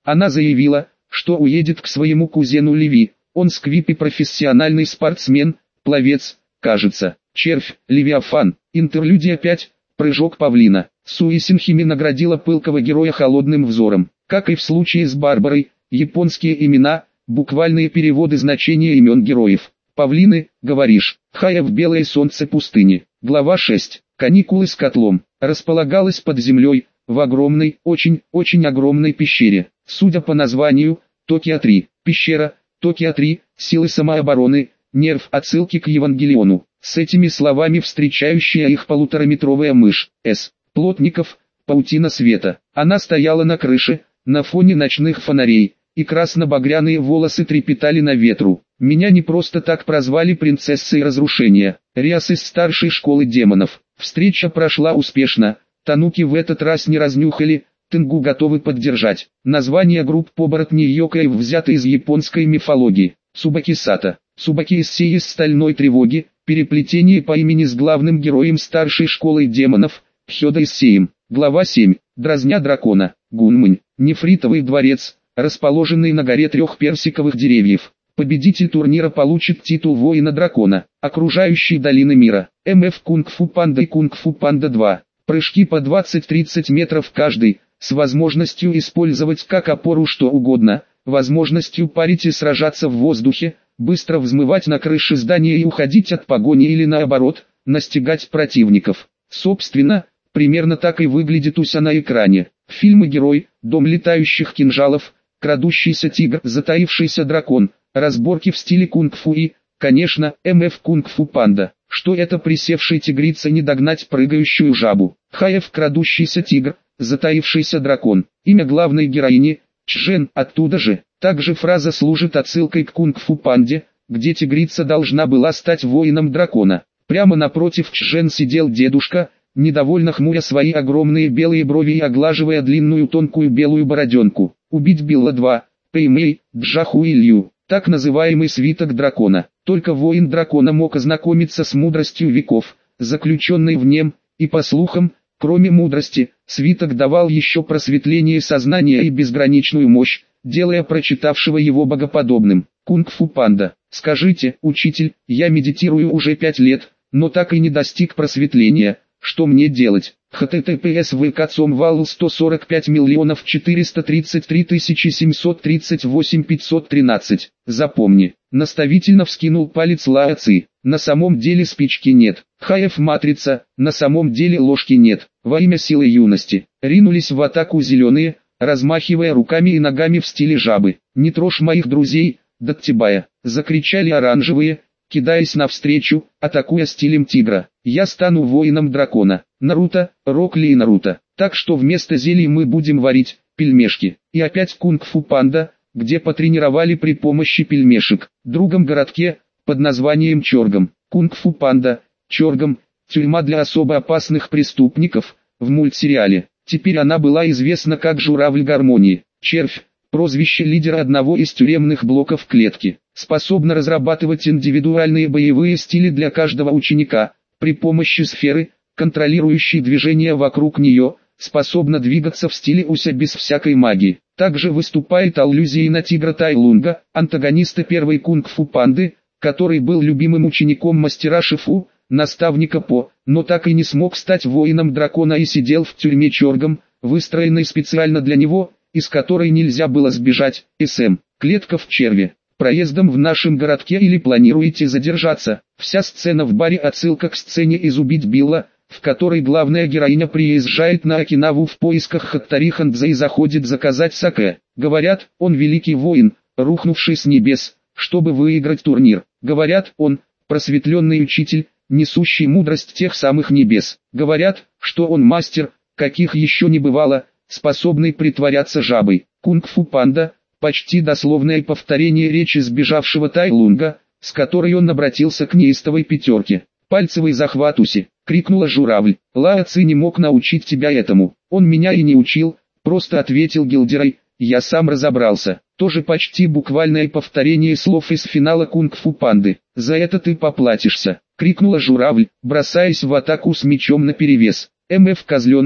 Она заявила, что уедет к своему кузену Леви, он сквип и профессиональный спортсмен, пловец, кажется. Червь, Левиафан, интерлюдия пять, прыжок павлина. Суи Синхими наградила пылкого героя холодным взором. Как и в случае с Барбарой, японские имена, буквальные переводы значения имен героев. Павлины, говоришь, Хая в белое солнце пустыни. Глава шесть. Каникулы с котлом. Располагалась под землей, в огромной, очень, очень огромной пещере. Судя по названию, Токио три. Пещера, Токио три, силы самообороны, нерв, отсылки к Евангелиону. С этими словами встречающая их полутораметровая мышь, С. Плотников, паутина света. Она стояла на крыше, на фоне ночных фонарей, и красно-багряные волосы трепетали на ветру. Меня не просто так прозвали принцессой разрушения. Риас из старшей школы демонов. Встреча прошла успешно. Тануки в этот раз не разнюхали, Тенгу готовы поддержать. Название групп оборотней Йокаев взято из японской мифологии. Цубаки-сата. Цубаки из сей из стальной тревоги, переплетение по имени с главным героем старшей школы демонов, Хёда Issеем. Глава семь. Дразня дракона. Гунмань. Нефритовый дворец, расположенный на горе трех персиковых деревьев. Победитель турнира получит титул воина дракона. Окружающие долины мира. МФ Кунг-фу Панда и Кунг-фу Панда два. Прыжки по двадцать-тридцать метров каждый, с возможностью использовать как опору что угодно, возможностью парить и сражаться в воздухе, быстро взмывать на крыше здания и уходить от погони или наоборот, настигать противников. Собственно, примерно так и выглядит Уся на экране. Фильмы «Герой», «Дом летающих кинжалов», «Крадущийся тигр», «Затаившийся дракон», разборки в стиле кунг-фу и, конечно, МФ Кунг-фу Панда. Что это присевшей тигрице не догнать прыгающую жабу. Хаев крадущийся тигр, затаившийся дракон. Имя главной героини – Чжен, оттуда же. Также фраза служит отсылкой к Кунг-фу Панде, где тигрица должна была стать воином дракона. Прямо напротив Чжен сидел дедушка, недовольно хмуря свои огромные белые брови и оглаживая длинную тонкую белую бороденку. Убить Билла два, Пэймэй, Джаху и Лью. Так называемый свиток дракона. Только воин дракона мог ознакомиться с мудростью веков, заключенной в нем, и по слухам, кроме мудрости, свиток давал еще просветление сознания и безграничную мощь, делая прочитавшего его богоподобным. Кунг-фу Панда. Скажите, учитель, я медитирую уже пять лет, но так и не достиг просветления. Что мне делать? https vk.com сто сорок пять миллионов четыреста тридцать три тысячи семьсот тридцать восемь пятьсот тринадцать. Запомни. Наставительно вскинул палец Лао Ци. На самом деле спички нет. Хаев матрица. На самом деле ложки нет. Во имя силы юности. Ринулись в атаку зеленые, размахивая руками и ногами в стиле жабы. Не трожь моих друзей, Даттибая. Закричали оранжевые, кидаясь навстречу, атакуя стилем тигра. Я стану воином дракона. Наруто, Рок Ли и Наруто. Так что вместо зелий мы будем варить пельмешки. И опять Кунг-фу Панда, где потренировали при помощи пельмешек. В другом городке, под названием Чоргом. Кунг-фу Панда, Чоргом, тюрьма для особо опасных преступников, в мультсериале. Теперь она была известна как Журавль Гармонии. Червь, прозвище лидера одного из тюремных блоков клетки. Способна разрабатывать индивидуальные боевые стили для каждого ученика, при помощи сферы, контролирующей движение вокруг нее, способна двигаться в стиле Уся без всякой магии. Также выступает аллюзией на тигра Тайлунга, антагониста первой кунг-фу панды, который был любимым учеником мастера Шифу, наставника По, но так и не смог стать воином дракона и сидел в тюрьме Чоргом, выстроенной специально для него, из которой нельзя было сбежать. СМ. Клетка в черве. Проездом в нашем городке или планируете задержаться? Вся сцена в баре отсылка к сцене из «Убить Билла», в которой главная героиня приезжает на Окинаву в поисках Хаттари Хандзе и заходит заказать саке. Говорят, он великий воин, рухнувший с небес, чтобы выиграть турнир. Говорят, он просветленный учитель, несущий мудрость тех самых небес. Говорят, что он мастер, каких еще не бывало, способный притворяться жабой. Кунг-фу Панда. Почти дословное повторение речи сбежавшего Тайлунга, с которой он обратился к неистовой пятерке. «Пальцевый захват Уси!» — крикнула Журавль. «Лао Ци не мог научить тебя этому. Он меня и не учил», — просто ответил Гилдерой. «Я сам разобрался». Тоже почти буквальное повторение слов из финала Кунг-фу Панды. «За это ты поплатишься!» — крикнула Журавль, бросаясь в атаку с мечом наперевес. МФ Козленок,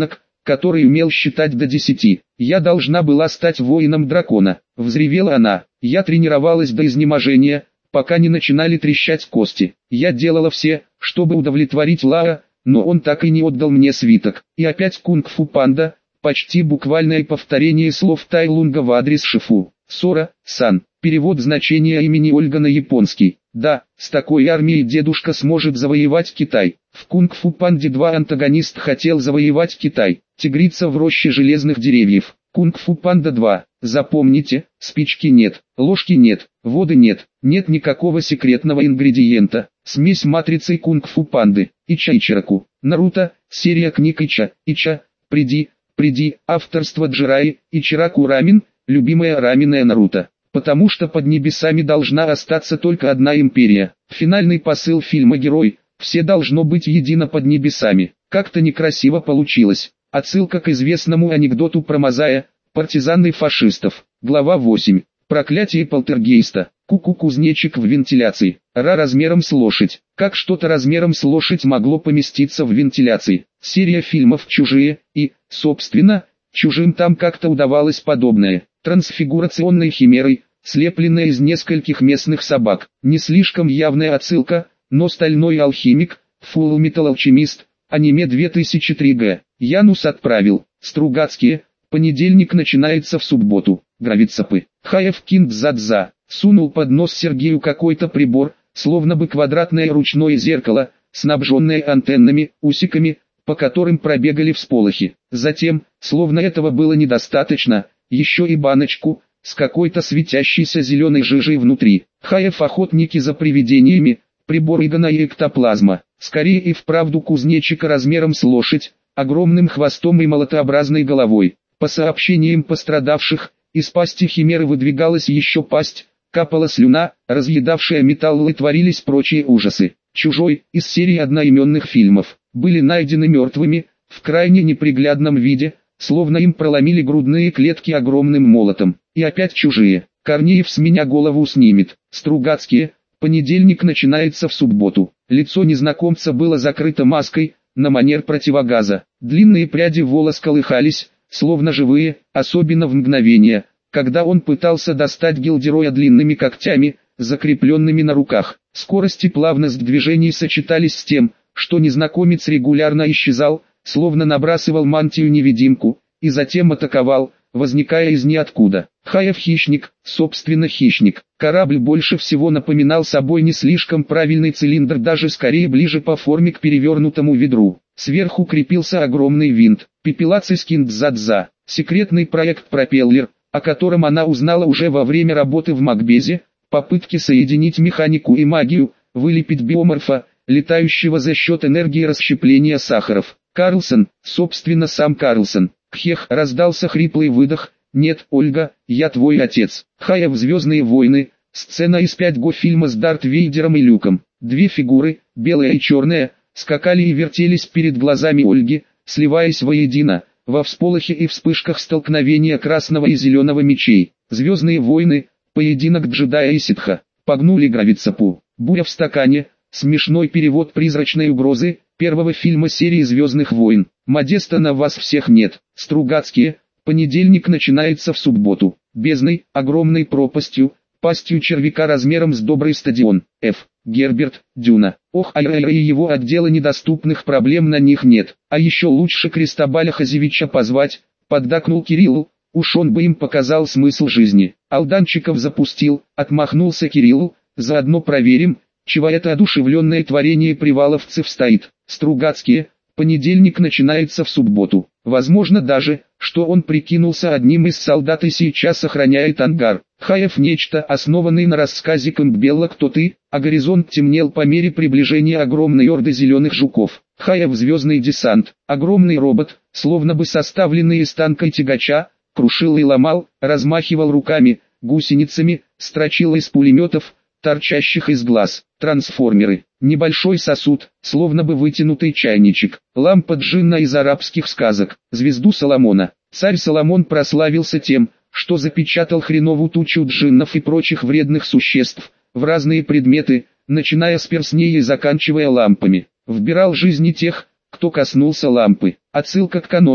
который умел считать до десяти. Я должна была стать воином дракона. Взревела она. Я тренировалась до изнеможения, пока не начинали трещать кости. Я делала все, чтобы удовлетворить Лаа, но он так и не отдал мне свиток. И опять кунг-фу панда, почти буквальное повторение слов Тайлунга в адрес Шифу. Сора, сан. Перевод значения имени Ольга на японский. Да, с такой армией дедушка сможет завоевать Китай. В кунг-фу панде два антагонист хотел завоевать Китай. Тигрица в роще железных деревьев. Кунг-фу панда два. Запомните, спички нет, ложки нет, воды нет, нет никакого секретного ингредиента. Смесь матрицы кунг-фу панды. Ича Ичираку. Наруто, серия книг Ича, Ича, приди, приди, авторство Джираи, Ичираку Рамин, любимая раменная Наруто. Потому что под небесами должна остаться только одна империя. Финальный посыл фильма «Герой», все должно быть едино под небесами. Как-то некрасиво получилось. Отсылка к известному анекдоту про Мазая, партизаны фашистов. Глава восемь. Проклятие полтергейста. Ку-ку-кузнечик в вентиляции. Ра размером с лошадь. Как что-то размером с лошадь могло поместиться в вентиляции. Серия фильмов «Чужие» и, собственно, «Чужим» там как-то удавалось подобное. Трансфигурационной химерой, слепленной из нескольких местных собак. Не слишком явная отсылка, но «Стальной алхимик», Full Metal Alchemist, аниме две тысячи три гэ. Янус отправил. Стругацкие. Понедельник начинается в субботу. Гравицапы. Хаев Киндзадза. Сунул под нос Сергею какой-то прибор, словно бы квадратное ручное зеркало, снабженное антеннами, усиками, по которым пробегали всполохи. Затем, словно этого было недостаточно, еще и баночку, с какой-то светящейся зеленой жижей внутри. Хаев охотники за привидениями, прибор Игона и эктоплазма. Скорее и вправду кузнечика размером с лошадь, огромным хвостом и молотообразной головой. По сообщениям пострадавших, из пасти химеры выдвигалась еще пасть, капала слюна, разъедавшая металл и творились прочие ужасы. «Чужой» из серии одноименных фильмов были найдены мертвыми, в крайне неприглядном виде, словно им проломили грудные клетки огромным молотом. И опять «Чужие». Корнеев с меня голову снимет. Стругацкие. Понедельник начинается в субботу. Лицо незнакомца было закрыто маской, на манер противогаза. Длинные пряди волос колыхались, словно живые, особенно в мгновение, когда он пытался достать Гилдероя длинными когтями, закрепленными на руках. Скорость и плавность движений сочетались с тем, что незнакомец регулярно исчезал, словно набрасывал мантию-невидимку, и затем атаковал, возникая из ниоткуда. Хаев хищник, собственно хищник. Корабль больше всего напоминал собой не слишком правильный цилиндр, даже скорее ближе по форме к перевернутому ведру. Сверху крепился огромный винт. Пепелаций Киндзадза. Секретный проект «Пропеллер», о котором она узнала уже во время работы в Макбезе, попытки соединить механику и магию, вылепить биоморфа, летающего за счет энергии расщепления сахаров. Карлсон, собственно сам Карлсон. Кхех, раздался хриплый выдох. Нет, Ольга, я твой отец. Хаев «Звездные войны», сцена из пять го фильма с Дарт Вейдером и Люком. Две фигуры, белая и черная, скакали и вертелись перед глазами Ольги, сливаясь воедино, во всполохе и вспышках столкновения красного и зеленого мечей. «Звездные войны», поединок джедая и ситха. Погнули гравицапу. Буря в стакане, смешной перевод призрачной угрозы, первого фильма серии «Звездных войн». Модеста на вас всех нет. Стругацкие. Понедельник начинается в субботу. Бездной, огромной пропастью, пастью червяка размером с добрый стадион. Ф. Герберт, Дюна. Ох, ай-ай-ай, его отдела недоступных проблем на них нет. А еще лучше Крестобаля Хазевича позвать, поддакнул Кириллу, уж он бы им показал смысл жизни. Алданчиков запустил, отмахнулся Кириллу, заодно проверим, чего это одушевленное творение приваловцев стоит. Стругацкие. Понедельник начинается в субботу. Возможно даже, что он прикинулся одним из солдат и сейчас охраняет ангар. Хаев нечто, основанный на рассказе Кэмпбелла «Кто ты?», а горизонт темнел по мере приближения огромной орды зеленых жуков. Хаев «Звездный десант», огромный робот, словно бы составленный из танка и тягача, крушил и ломал, размахивал руками, гусеницами, строчил из пулеметов, торчащих из глаз. Трансформеры. Небольшой сосуд, словно бы вытянутый чайничек. Лампа джинна из арабских сказок. Звезду Соломона. Царь Соломон прославился тем, что запечатал хреновую тучу джиннов и прочих вредных существ в разные предметы, начиная с перстней и заканчивая лампами. Вбирал жизни тех, кто коснулся лампы. Отсылка к канону,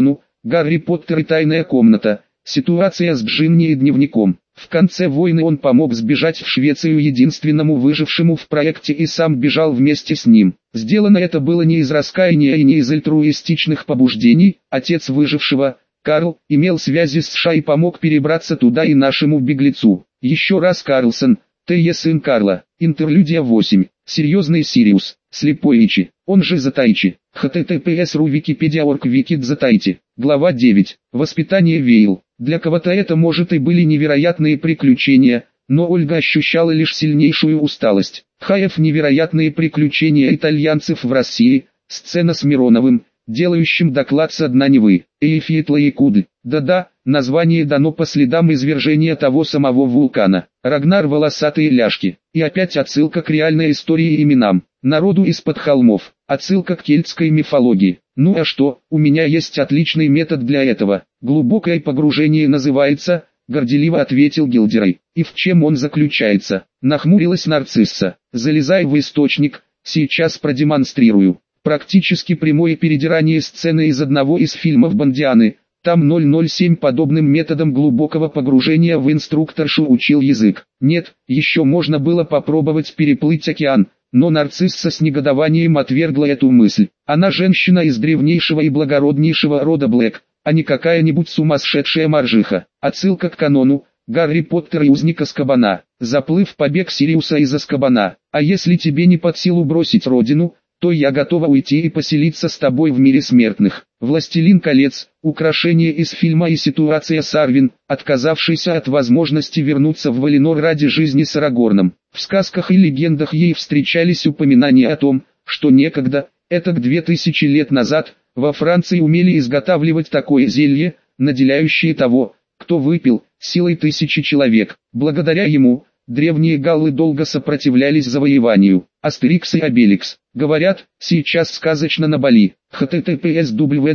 Гарри Поттер и тайная комната. Ситуация с Джинни и дневником. В конце войны он помог сбежать в Швецию единственному выжившему в проекте и сам бежал вместе с ним. Сделано это было не из раскаяния и не из альтруистичных побуждений. Отец выжившего, Карл, имел связи с США и помог перебраться туда и нашему беглецу. Еще раз Карлсон, Т.Е. сын Карла. Интерлюдия восемь. Серьезный Сириус. Слепой Ичи, он же Затайчи. https ру Википедия точка орг Викид Затайти. Глава девять. Воспитание Вейл. Для кого-то это может и были невероятные приключения, но Ольга ощущала лишь сильнейшую усталость. Хаев невероятные приключения итальянцев в России, сцена с Мироновым, делающим доклад со дна Невы, Эйфиетла и Куды. Да-да, название дано по следам извержения того самого вулкана. Рагнар волосатые ляжки. И опять отсылка к реальной истории и именам. Народу из-под холмов. Отсылка к кельтской мифологии. Ну а что, у меня есть отличный метод для этого. Глубокое погружение называется, горделиво ответил Гилдерой. И в чем он заключается? Нахмурилась нарцисса. Залезай в источник, сейчас продемонстрирую. Практически прямое передирание сцены из одного из фильмов Бондианы. Там ноль ноль семь подобным методом глубокого погружения в инструкторшу учил язык. Нет, еще можно было попробовать переплыть океан, но нарцисса с негодованием отвергла эту мысль. Она женщина из древнейшего и благороднейшего рода Блэк, а не какая-нибудь сумасшедшая моржиха. Отсылка к канону, Гарри Поттер и узник Азкабана. Заплыв побег Сириуса из Азкабана. А если тебе не под силу бросить родину, то я готова уйти и поселиться с тобой в мире смертных. «Властелин колец», украшение из фильма и ситуация с Арвин, отказавшийся от возможности вернуться в Валинор ради жизни с Арагорном. В сказках и легендах ей встречались упоминания о том, что некогда, это к две тысячи лет назад, во Франции умели изготавливать такое зелье, наделяющее того, кто выпил, силой тысячи человек. Благодаря ему, древние галлы долго сопротивлялись завоеванию. Астерикс и Обеликс. Говорят, сейчас сказочно на Бали. https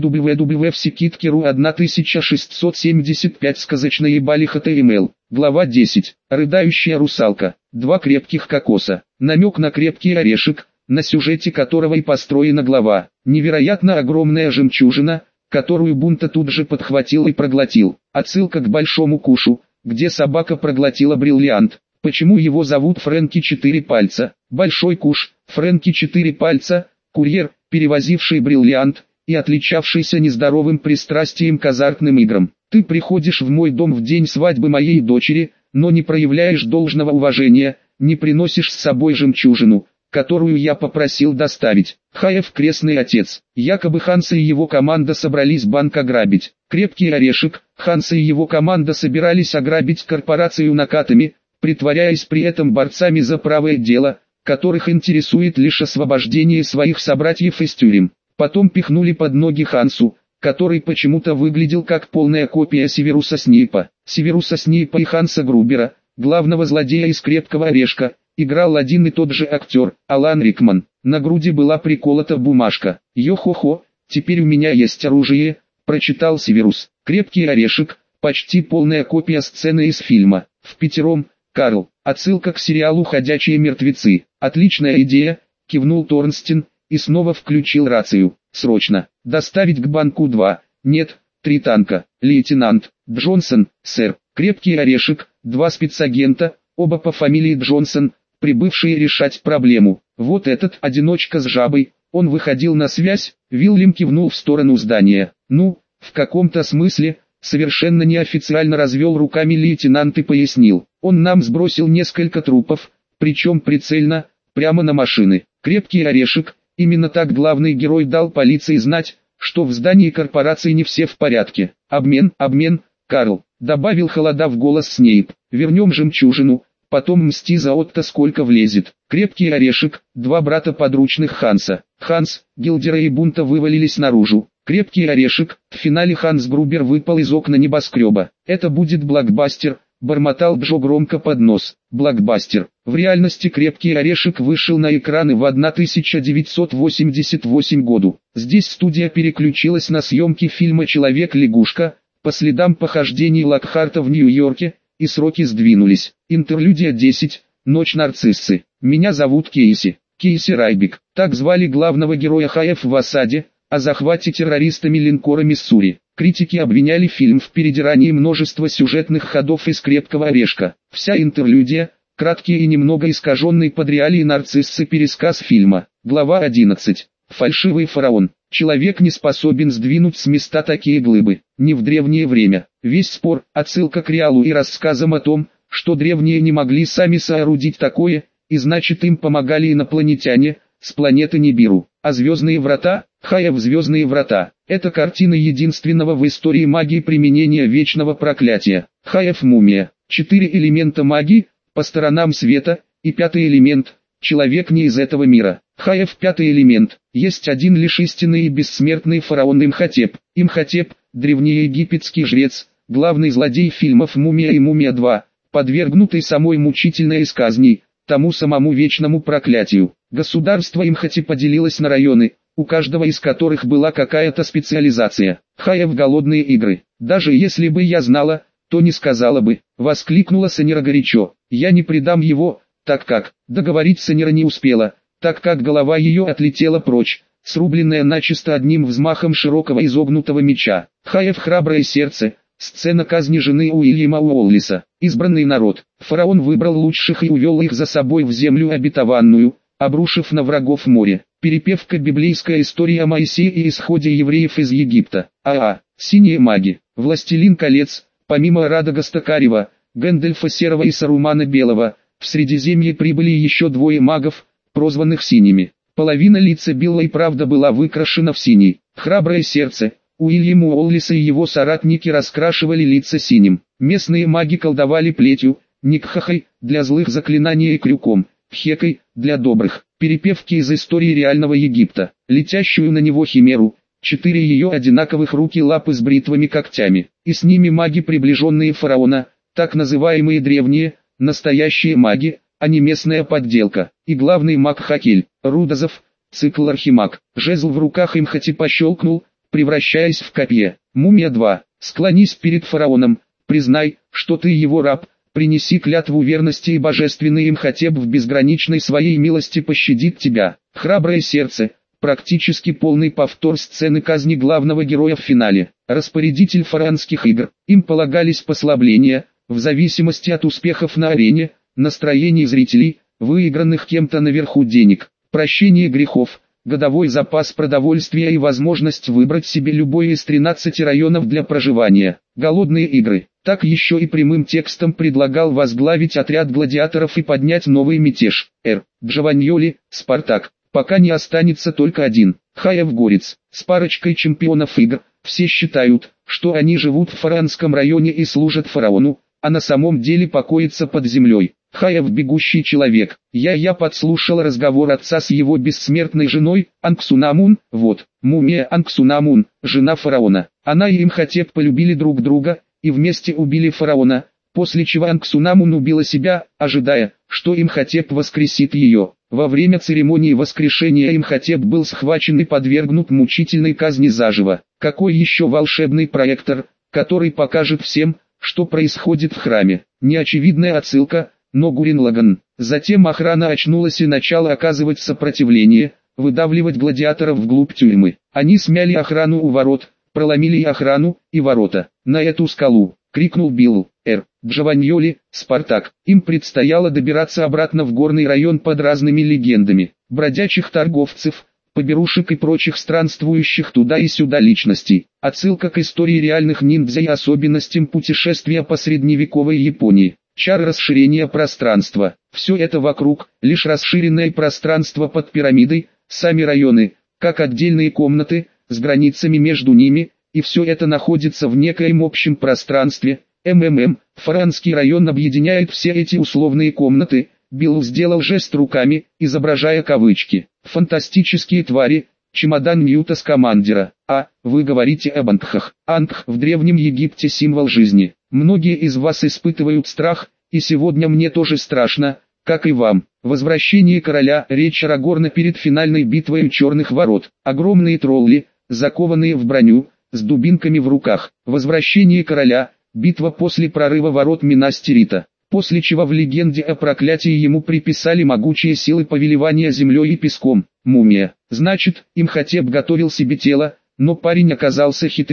www.всекиткеру тысяча шестьсот семьдесят пять сказочные Бали html. Глава десять. Рыдающая русалка. Два крепких кокоса. Намек на крепкий орешек, на сюжете которого и построена глава. Невероятно огромная жемчужина, которую Бунта тут же подхватил и проглотил. Отсылка к большому кушу, где собака проглотила бриллиант. Почему его зовут Фрэнки Четыре Пальца? Большой куш, Фрэнки Четыре Пальца, курьер, перевозивший бриллиант, и отличавшийся нездоровым пристрастием к азартным играм. Ты приходишь в мой дом в день свадьбы моей дочери, но не проявляешь должного уважения, не приносишь с собой жемчужину, которую я попросил доставить. Хаев крестный отец. Якобы Ханса и его команда собрались банк ограбить. Крепкий орешек. Ханса и его команда собирались ограбить корпорацию накатами, притворяясь при этом борцами за правое дело, которых интересует лишь освобождение своих собратьев из тюрем. Потом пихнули под ноги Хансу, который почему-то выглядел как полная копия Северуса Снейпа. Северуса Снейпа и Ханса Грубера, главного злодея из «Крепкого орешка», играл один и тот же актер, Алан Рикман. На груди была приколота бумажка. «Йо-хо-хо, теперь у меня есть оружие», — прочитал Северус. «Крепкий орешек», почти полная копия сцены из фильма. Впятером, Карл. Отсылка к сериалу «Ходячие мертвецы». «Отличная идея», — кивнул Торнстин, и снова включил рацию. «Срочно. Доставить к банку два, нет, три танка. Лейтенант Джонсон, сэр. Крепкий орешек, два спецагента, оба по фамилии Джонсон, прибывшие решать проблему. Вот этот одиночка с жабой, он выходил на связь». Вильям кивнул в сторону здания. «Ну, в каком-то смысле», совершенно неофициально развел руками лейтенант и пояснил. «Он нам сбросил несколько трупов, причем прицельно, прямо на машины. Крепкий орешек». Именно так главный герой дал полиции знать, что в здании корпорации не все в порядке. «Обмен, обмен, Карл», — добавил холода в голос Снейп. «Вернем жемчужину, потом мсти за Отто сколько влезет». Крепкий орешек, два брата подручных Ханса. Ханс, Гилдера и Бунта вывалились наружу. Крепкий орешек, в финале Ханс Грубер выпал из окна небоскреба. «Это будет блокбастер», — бормотал Джо громко под нос. Блокбастер. В реальности «Крепкий орешек» вышел на экраны в тысяча девятьсот восемьдесят восьмом году. Здесь студия переключилась на съемки фильма «Человек-лягушка», по следам похождений Локхарта в Нью-Йорке, и сроки сдвинулись. Интерлюдия десять. Ночь нарциссы. Меня зовут Кейси. Кейси Райбек. Так звали главного героя Хаев в осаде, о захвате террористами линкора «Миссури». Критики обвиняли фильм в передирании множества сюжетных ходов из «Крепкого орешка». Вся интерлюдия, краткий и немного искаженный под реалии нарциссы пересказ фильма. Глава одиннадцать. Фальшивый фараон. Человек не способен сдвинуть с места такие глыбы. Не в древнее время. Весь спор, отсылка к реалу и рассказам о том, что древние не могли сами соорудить такое, и значит им помогали инопланетяне, с планеты Нибиру. А «Звездные врата», Хаев «Звездные врата» — это картина единственного в истории магии применения вечного проклятия. Хаев «Мумия». Четыре элемента магии, по сторонам света, и пятый элемент — человек не из этого мира. Хаев пятый элемент. Есть один лишь истинный и бессмертный фараон Имхотеп. Имхотеп, древнеегипетский жрец, главный злодей фильмов «Мумия» и «Мумия два», подвергнутый самой мучительной из казни, тому самому вечному проклятию. Государство Имхотеп поделилось на районы, у каждого из которых была какая-то специализация. Хаев голодные игры. Даже если бы я знала, то не сказала бы, воскликнула Санира горячо. Я не предам его, так как, договорить Санира не успела, так как голова ее отлетела прочь, срубленная начисто одним взмахом широкого изогнутого меча. Хаев храброе сердце. Сцена казни жены Уильяма Уоллиса. Избранный народ. Фараон выбрал лучших и увел их за собой в землю обетованную, обрушив на врагов море. Перепевка библейская история о Моисее и исходе евреев из Египта. АА. Синие маги. Властелин колец. Помимо Радогаста Карева, Гэндальфа Серого и Сарумана Белого, в Средиземье прибыли еще двое магов, прозванных синими. Половина лица Билла и правда была выкрашена в синий. Храброе сердце. Уильям Уоллис и его соратники раскрашивали лица синим. Местные маги колдовали плетью, никхахой, для злых заклинаний и крюком, хекой, для добрых. Перепевки из истории реального Египта. Летящую на него химеру, четыре ее одинаковых руки лапы с бритвами когтями. И с ними маги, приближенные фараона, так называемые древние, настоящие маги, а не местная подделка. И главный маг Хакель, Рудозов, цикл Архимаг. Жезл в руках Имхотепа щелкнул, превращаясь в копье. Мумия два. Склонись перед фараоном, признай, что ты его раб, принеси клятву верности, и божественный Имхотеп в безграничной своей милости пощадит тебя. Храброе сердце. Практически полный повтор сцены казни главного героя в финале. Распорядитель фараонских игр. Им полагались послабления, в зависимости от успехов на арене, настроений зрителей, выигранных кем-то наверху денег, прощение грехов, годовой запас продовольствия и возможность выбрать себе любой из тринадцати районов для проживания. Голодные игры. Так еще и прямым текстом предлагал возглавить отряд гладиаторов и поднять новый мятеж. Р. Джованьоли, Спартак. Пока не останется только один. Хаев Горец. С парочкой чемпионов игр. Все считают, что они живут в фараонском районе и служат фараону, а на самом деле покоятся под землей. Хаев бегущий человек. Я-я подслушал разговор отца с его бессмертной женой, Анксунамун. Вот, мумия Анксунамун, жена фараона. Она и Имхотеп полюбили друг друга, и вместе убили фараона, после чего Анксунамун убила себя, ожидая, что Имхотеп воскресит ее. Во время церемонии воскрешения Имхотеп был схвачен и подвергнут мучительной казни заживо. Какой еще волшебный проектор, который покажет всем, что происходит в храме? Неочевидная отсылка, но Гуррен Лаганн. Затем охрана очнулась и начала оказывать сопротивление, выдавливать гладиаторов вглубь тюрьмы. Они смяли охрану у ворот, проломили и охрану, и ворота. На эту скалу, крикнул Билл. Р. Джованьоли, Спартак. Им предстояло добираться обратно в горный район под разными легендами. Бродячих торговцев, поберушек и прочих странствующих туда и сюда личностей. Отсылка к истории реальных ниндзя и особенностям путешествия по средневековой Японии. Чар расширения пространства. Все это вокруг, лишь расширенное пространство под пирамидой, сами районы, как отдельные комнаты, с границами между ними, и все это находится в некоем общем пространстве. МММ, фараонский район объединяет все эти условные комнаты. Билл сделал жест руками, изображая кавычки. Фантастические твари, чемодан Ньюта Скамандера. А, вы говорите об ангхах. Ангх в Древнем Египте символ жизни. Многие из вас испытывают страх, и сегодня мне тоже страшно, как и вам. Возвращение короля, речь Арагорна перед финальной битвой у Черных ворот. Огромные тролли, закованные в броню, с дубинками в руках. Возвращение короля, битва после прорыва ворот Минас-Тирита. После чего в легенде о проклятии ему приписали могучие силы повелевания землей и песком. Мумия. Значит, Имхотеп готовил себе тело, но парень оказался хитрее.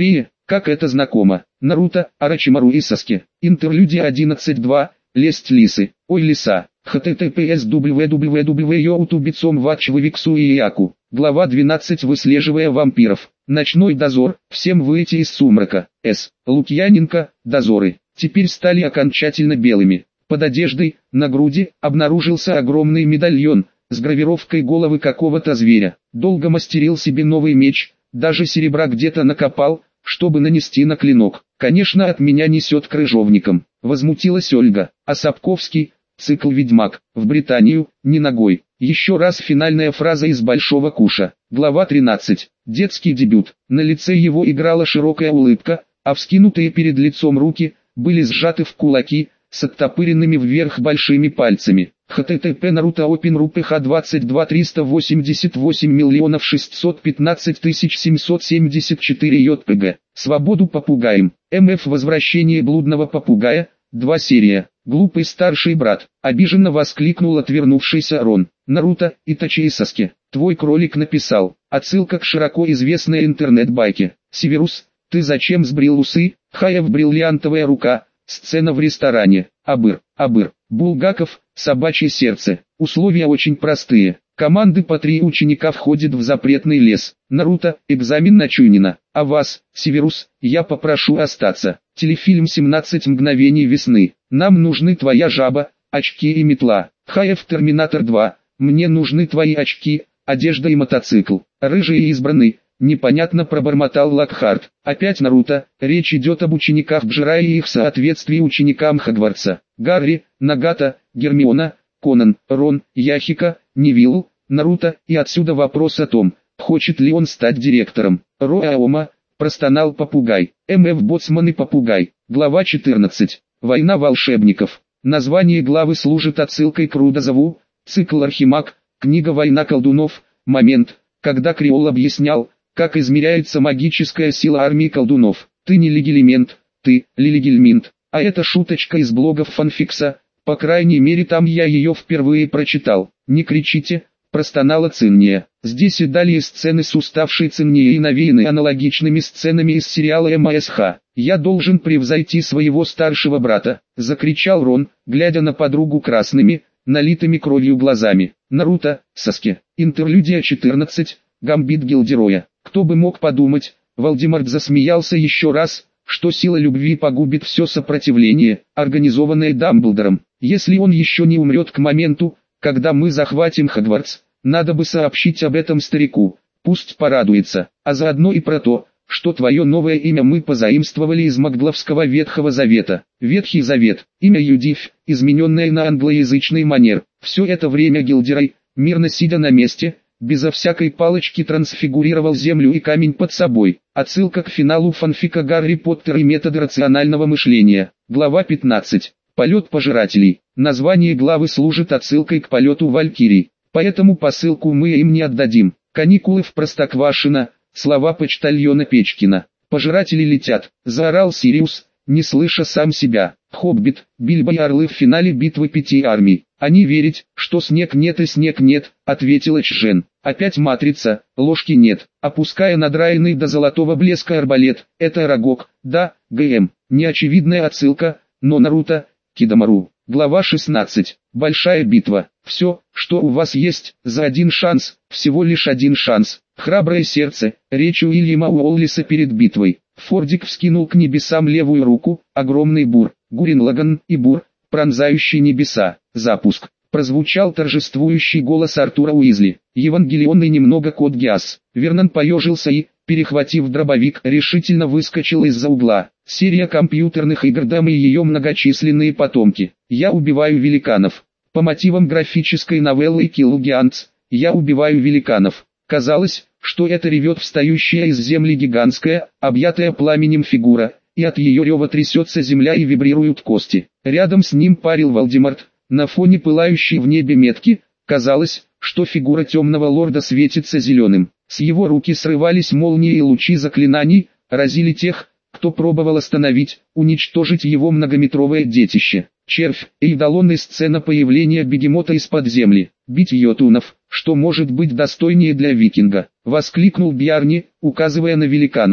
Как это знакомо. Наруто, Орочимару и Саске. Интерлюдия одиннадцать два. Лесть лисы. Ой лиса. https www.youtube.com вачвавиксу и яку. Глава двенадцать. Выслеживая вампиров. Ночной дозор. Всем выйти из сумрака. С. Лукьяненко. Дозоры теперь стали окончательно белыми. Под одеждой, на груди, обнаружился огромный медальон с гравировкой головы какого-то зверя. Долго мастерил себе новый меч, даже серебра где-то накопал, чтобы нанести на клинок. Конечно, от меня несет крыжовником. Возмутилась Ольга. А Сапковский, цикл «Ведьмак», в Британию, не ногой. Еще раз финальная фраза из «Большого куша». Глава тринадцать. Детский дебют. На лице его играла широкая улыбка, а вскинутые перед лицом руки были сжаты в кулаки, с оттопыренными вверх большими пальцами. http наруто опен ру пэ ха двадцать два триста восемьдесят восемь миллионов шестьсот пятнадцать тысяч семьсот семьдесят четыре jpg. Свободу попугаем. МФ «Возвращение блудного попугая», два серия. Глупый старший брат. Обиженно воскликнул отвернувшийся Рон. Наруто, Итачи и Саске. Твой кролик написал. Отсылка к широко известной интернет-байке. Северус, ты зачем сбрил усы? Хаев бриллиантовая рука. Сцена в ресторане. Абыр, абыр. Булгаков, собачье сердце. Условия очень простые. Команды по три ученика входят в запретный лес. Наруто, экзамен на Чунина. А вас, Северус, я попрошу остаться. Телефильм семнадцать мгновений весны. Нам нужны твоя жаба, очки и метла. Хаев Терминатор два. Мне нужны твои очки, одежда и мотоцикл. Рыжий и избранный. Непонятно пробормотал Локхарт. Опять Наруто. Речь идет об учениках Бжира и их соответствии ученикам Хогвартса. Гарри, Нагата, Гермиона, Конан, Рон, Яхика, Невилл, Наруто. И отсюда вопрос о том, хочет ли он стать директором. Роаома, простонал попугай. МФ Боцман и попугай. Глава четырнадцать. Война волшебников. Название главы служит отсылкой к Рудозову, цикл Архимаг, книга «Война колдунов», момент, когда Креол объяснял, как измеряется магическая сила армии колдунов. Ты не Легилимент, ты Лилигельминт. А это шуточка из блогов фанфикса, по крайней мере там я ее впервые прочитал. Не кричите, простонала Цинния. Здесь и далее сцены с уставшей Циннией навеяны аналогичными сценами из сериала эм эс ха. Я должен превзойти своего старшего брата, закричал Рон, глядя на подругу красными, налитыми кровью глазами. Наруто, Саске. Интерлюдия четырнадцать. Гамбит Гилдероя. Кто бы мог подумать, Волдеморт засмеялся еще раз, что сила любви погубит все сопротивление, организованное Дамблдором. Если он еще не умрет к моменту, когда мы захватим Хогвартс, надо бы сообщить об этом старику, пусть порадуется, а заодно и про то, что твое новое имя мы позаимствовали из Магдловского Ветхого Завета. Ветхий Завет, имя Юдифь, измененное на англоязычный манер. Все это время Гилдерой, мирно сидя на месте, безо всякой палочки трансфигурировал землю и камень под собой. Отсылка к финалу фанфика Гарри Поттер и методы рационального мышления. Глава пятнадцать. Полет пожирателей. Название главы служит отсылкой к полету валькирий. Поэтому посылку мы им не отдадим. Каникулы в Простоквашино. Слова почтальона Печкина. Пожиратели летят, заорал Сириус, не слыша сам себя. Хоббит, Бильбо и Орлы в финале битвы пяти армий. Они верить, что снег нет и снег нет, ответила Чжен. Опять матрица, ложки нет. Опуская надраенный до золотого блеска арбалет, это Арагог, да, ГМ. Неочевидная отсылка, но Наруто, Кидамару. Глава шестнадцать. Большая битва. Все, что у вас есть, за один шанс, всего лишь один шанс. Храброе сердце, речь Уильяма Уоллиса перед битвой. Фордик вскинул к небесам левую руку, огромный бур, Гурен Лаган и бур, пронзающий небеса. Запуск. Прозвучал торжествующий голос Артура Уизли. Евангелионный немного код Гиас. Вернон поежился и, перехватив дробовик, решительно выскочил из-за угла. Серия компьютерных игр Дам и ее многочисленные потомки. Я убиваю великанов. По мотивам графической новеллы Kill Giants, я убиваю великанов. Казалось, что это ревет встающая из земли гигантская, объятая пламенем фигура, и от ее рева трясется земля и вибрируют кости. Рядом с ним парил Волдеморт, на фоне пылающей в небе метки, казалось, что фигура темного лорда светится зеленым. С его руки срывались молнии и лучи заклинаний, разили тех, кто пробовал остановить, уничтожить его многометровое детище. Червь, Эйдолон и сцена появления бегемота из-под земли. Бить йотунов, что может быть достойнее для викинга, воскликнул Бьярни, указывая на великанов.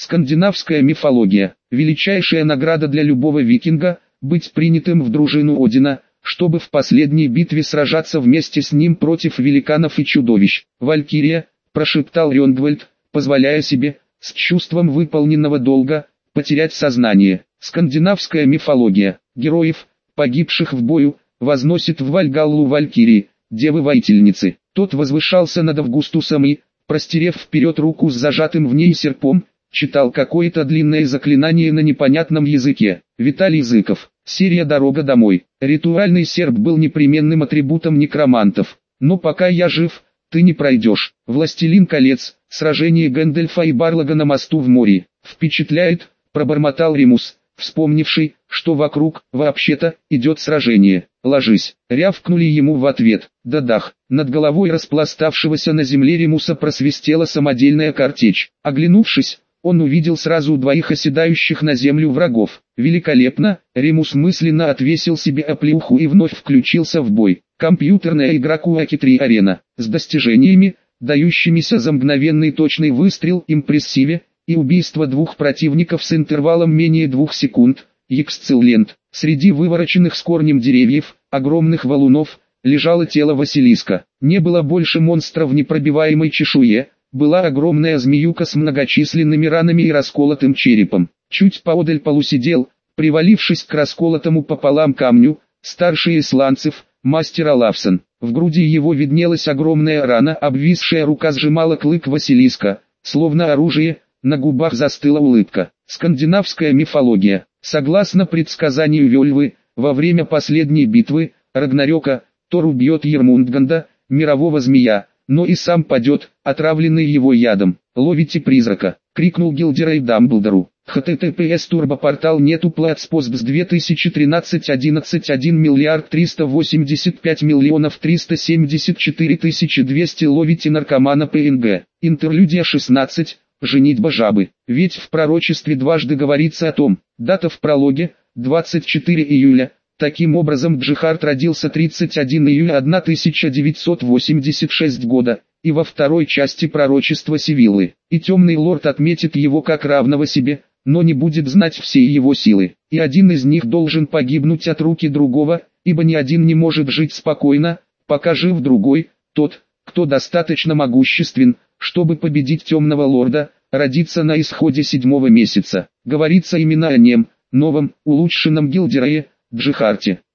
Скандинавская мифология. Величайшая награда для любого викинга – быть принятым в дружину Одина, чтобы в последней битве сражаться вместе с ним против великанов и чудовищ. «Валькирия», – прошептал Рёнгвальд, позволяя себе, с чувством выполненного долга, потерять сознание. Скандинавская мифология. Героев, погибших в бою, возносит в Вальгаллу Валькирии, девы-воительницы. Тот возвышался над Августусом и, простерев вперед руку с зажатым в ней серпом, читал какое-то длинное заклинание на непонятном языке. Виталий Зыков. Серия «Дорога домой». Ритуальный серп был непременным атрибутом некромантов. Но пока я жив, ты не пройдешь. «Властелин колец». Сражение Гэндальфа и Барлога на мосту в море. Впечатляет, пробормотал Ремус, вспомнивший, что вокруг, вообще-то, идет сражение. «Ложись», рявкнули ему в ответ. Да-дах, над головой распластавшегося на земле Ремуса просвистела самодельная картечь. Оглянувшись, он увидел сразу двоих оседающих на землю врагов. «Великолепно!» Ремус мысленно отвесил себе оплеуху и вновь включился в бой. Компьютерная игра Куаки три Арена, с достижениями, дающимися за мгновенный точный выстрел импрессиве, и убийство двух противников с интервалом менее двух секунд. Эксцеллент. Среди вывороченных с корнем деревьев, огромных валунов, лежало тело Василиска. Не было больше монстра в непробиваемой чешуе, была огромная змеюка с многочисленными ранами и расколотым черепом. Чуть поодаль полусидел, привалившись к расколотому пополам камню, старший из сланцев, мастер Олафсон. В груди его виднелась огромная рана, обвисшая рука сжимала клык Василиска, словно оружие, на губах застыла улыбка. Скандинавская мифология. Согласно предсказанию Вельвы, во время последней битвы, Рагнарёка, Тор убьет Ермундганда, мирового змея, но и сам падет, отравленный его ядом. «Ловите призрака!» — крикнул Гилдерой Дамблдору. https турбопортал нету платспосбс две тысячи тринадцать одиннадцать один миллиард триста восемьдесят пять миллионов триста семьдесят четыре тысячи двести ловите наркомана ПНГ. Интерлюдия шестнадцать. Женитьба жабы. Ведь в пророчестве дважды говорится о том. Дата в прологе – двадцать четвёртого июля. Таким образом Джихард родился тридцатого июля тысяча девятьсот восемьдесят шестого года, и во второй части пророчества Сивиллы. И Темный Лорд отметит его как равного себе, но не будет знать всей его силы. И один из них должен погибнуть от руки другого, ибо ни один не может жить спокойно, пока жив другой. Тот, кто достаточно могуществен, чтобы победить Темного Лорда, родится на исходе седьмого месяца. Говорится именно о нем, новом, улучшенном Гилдерае, Джихарте.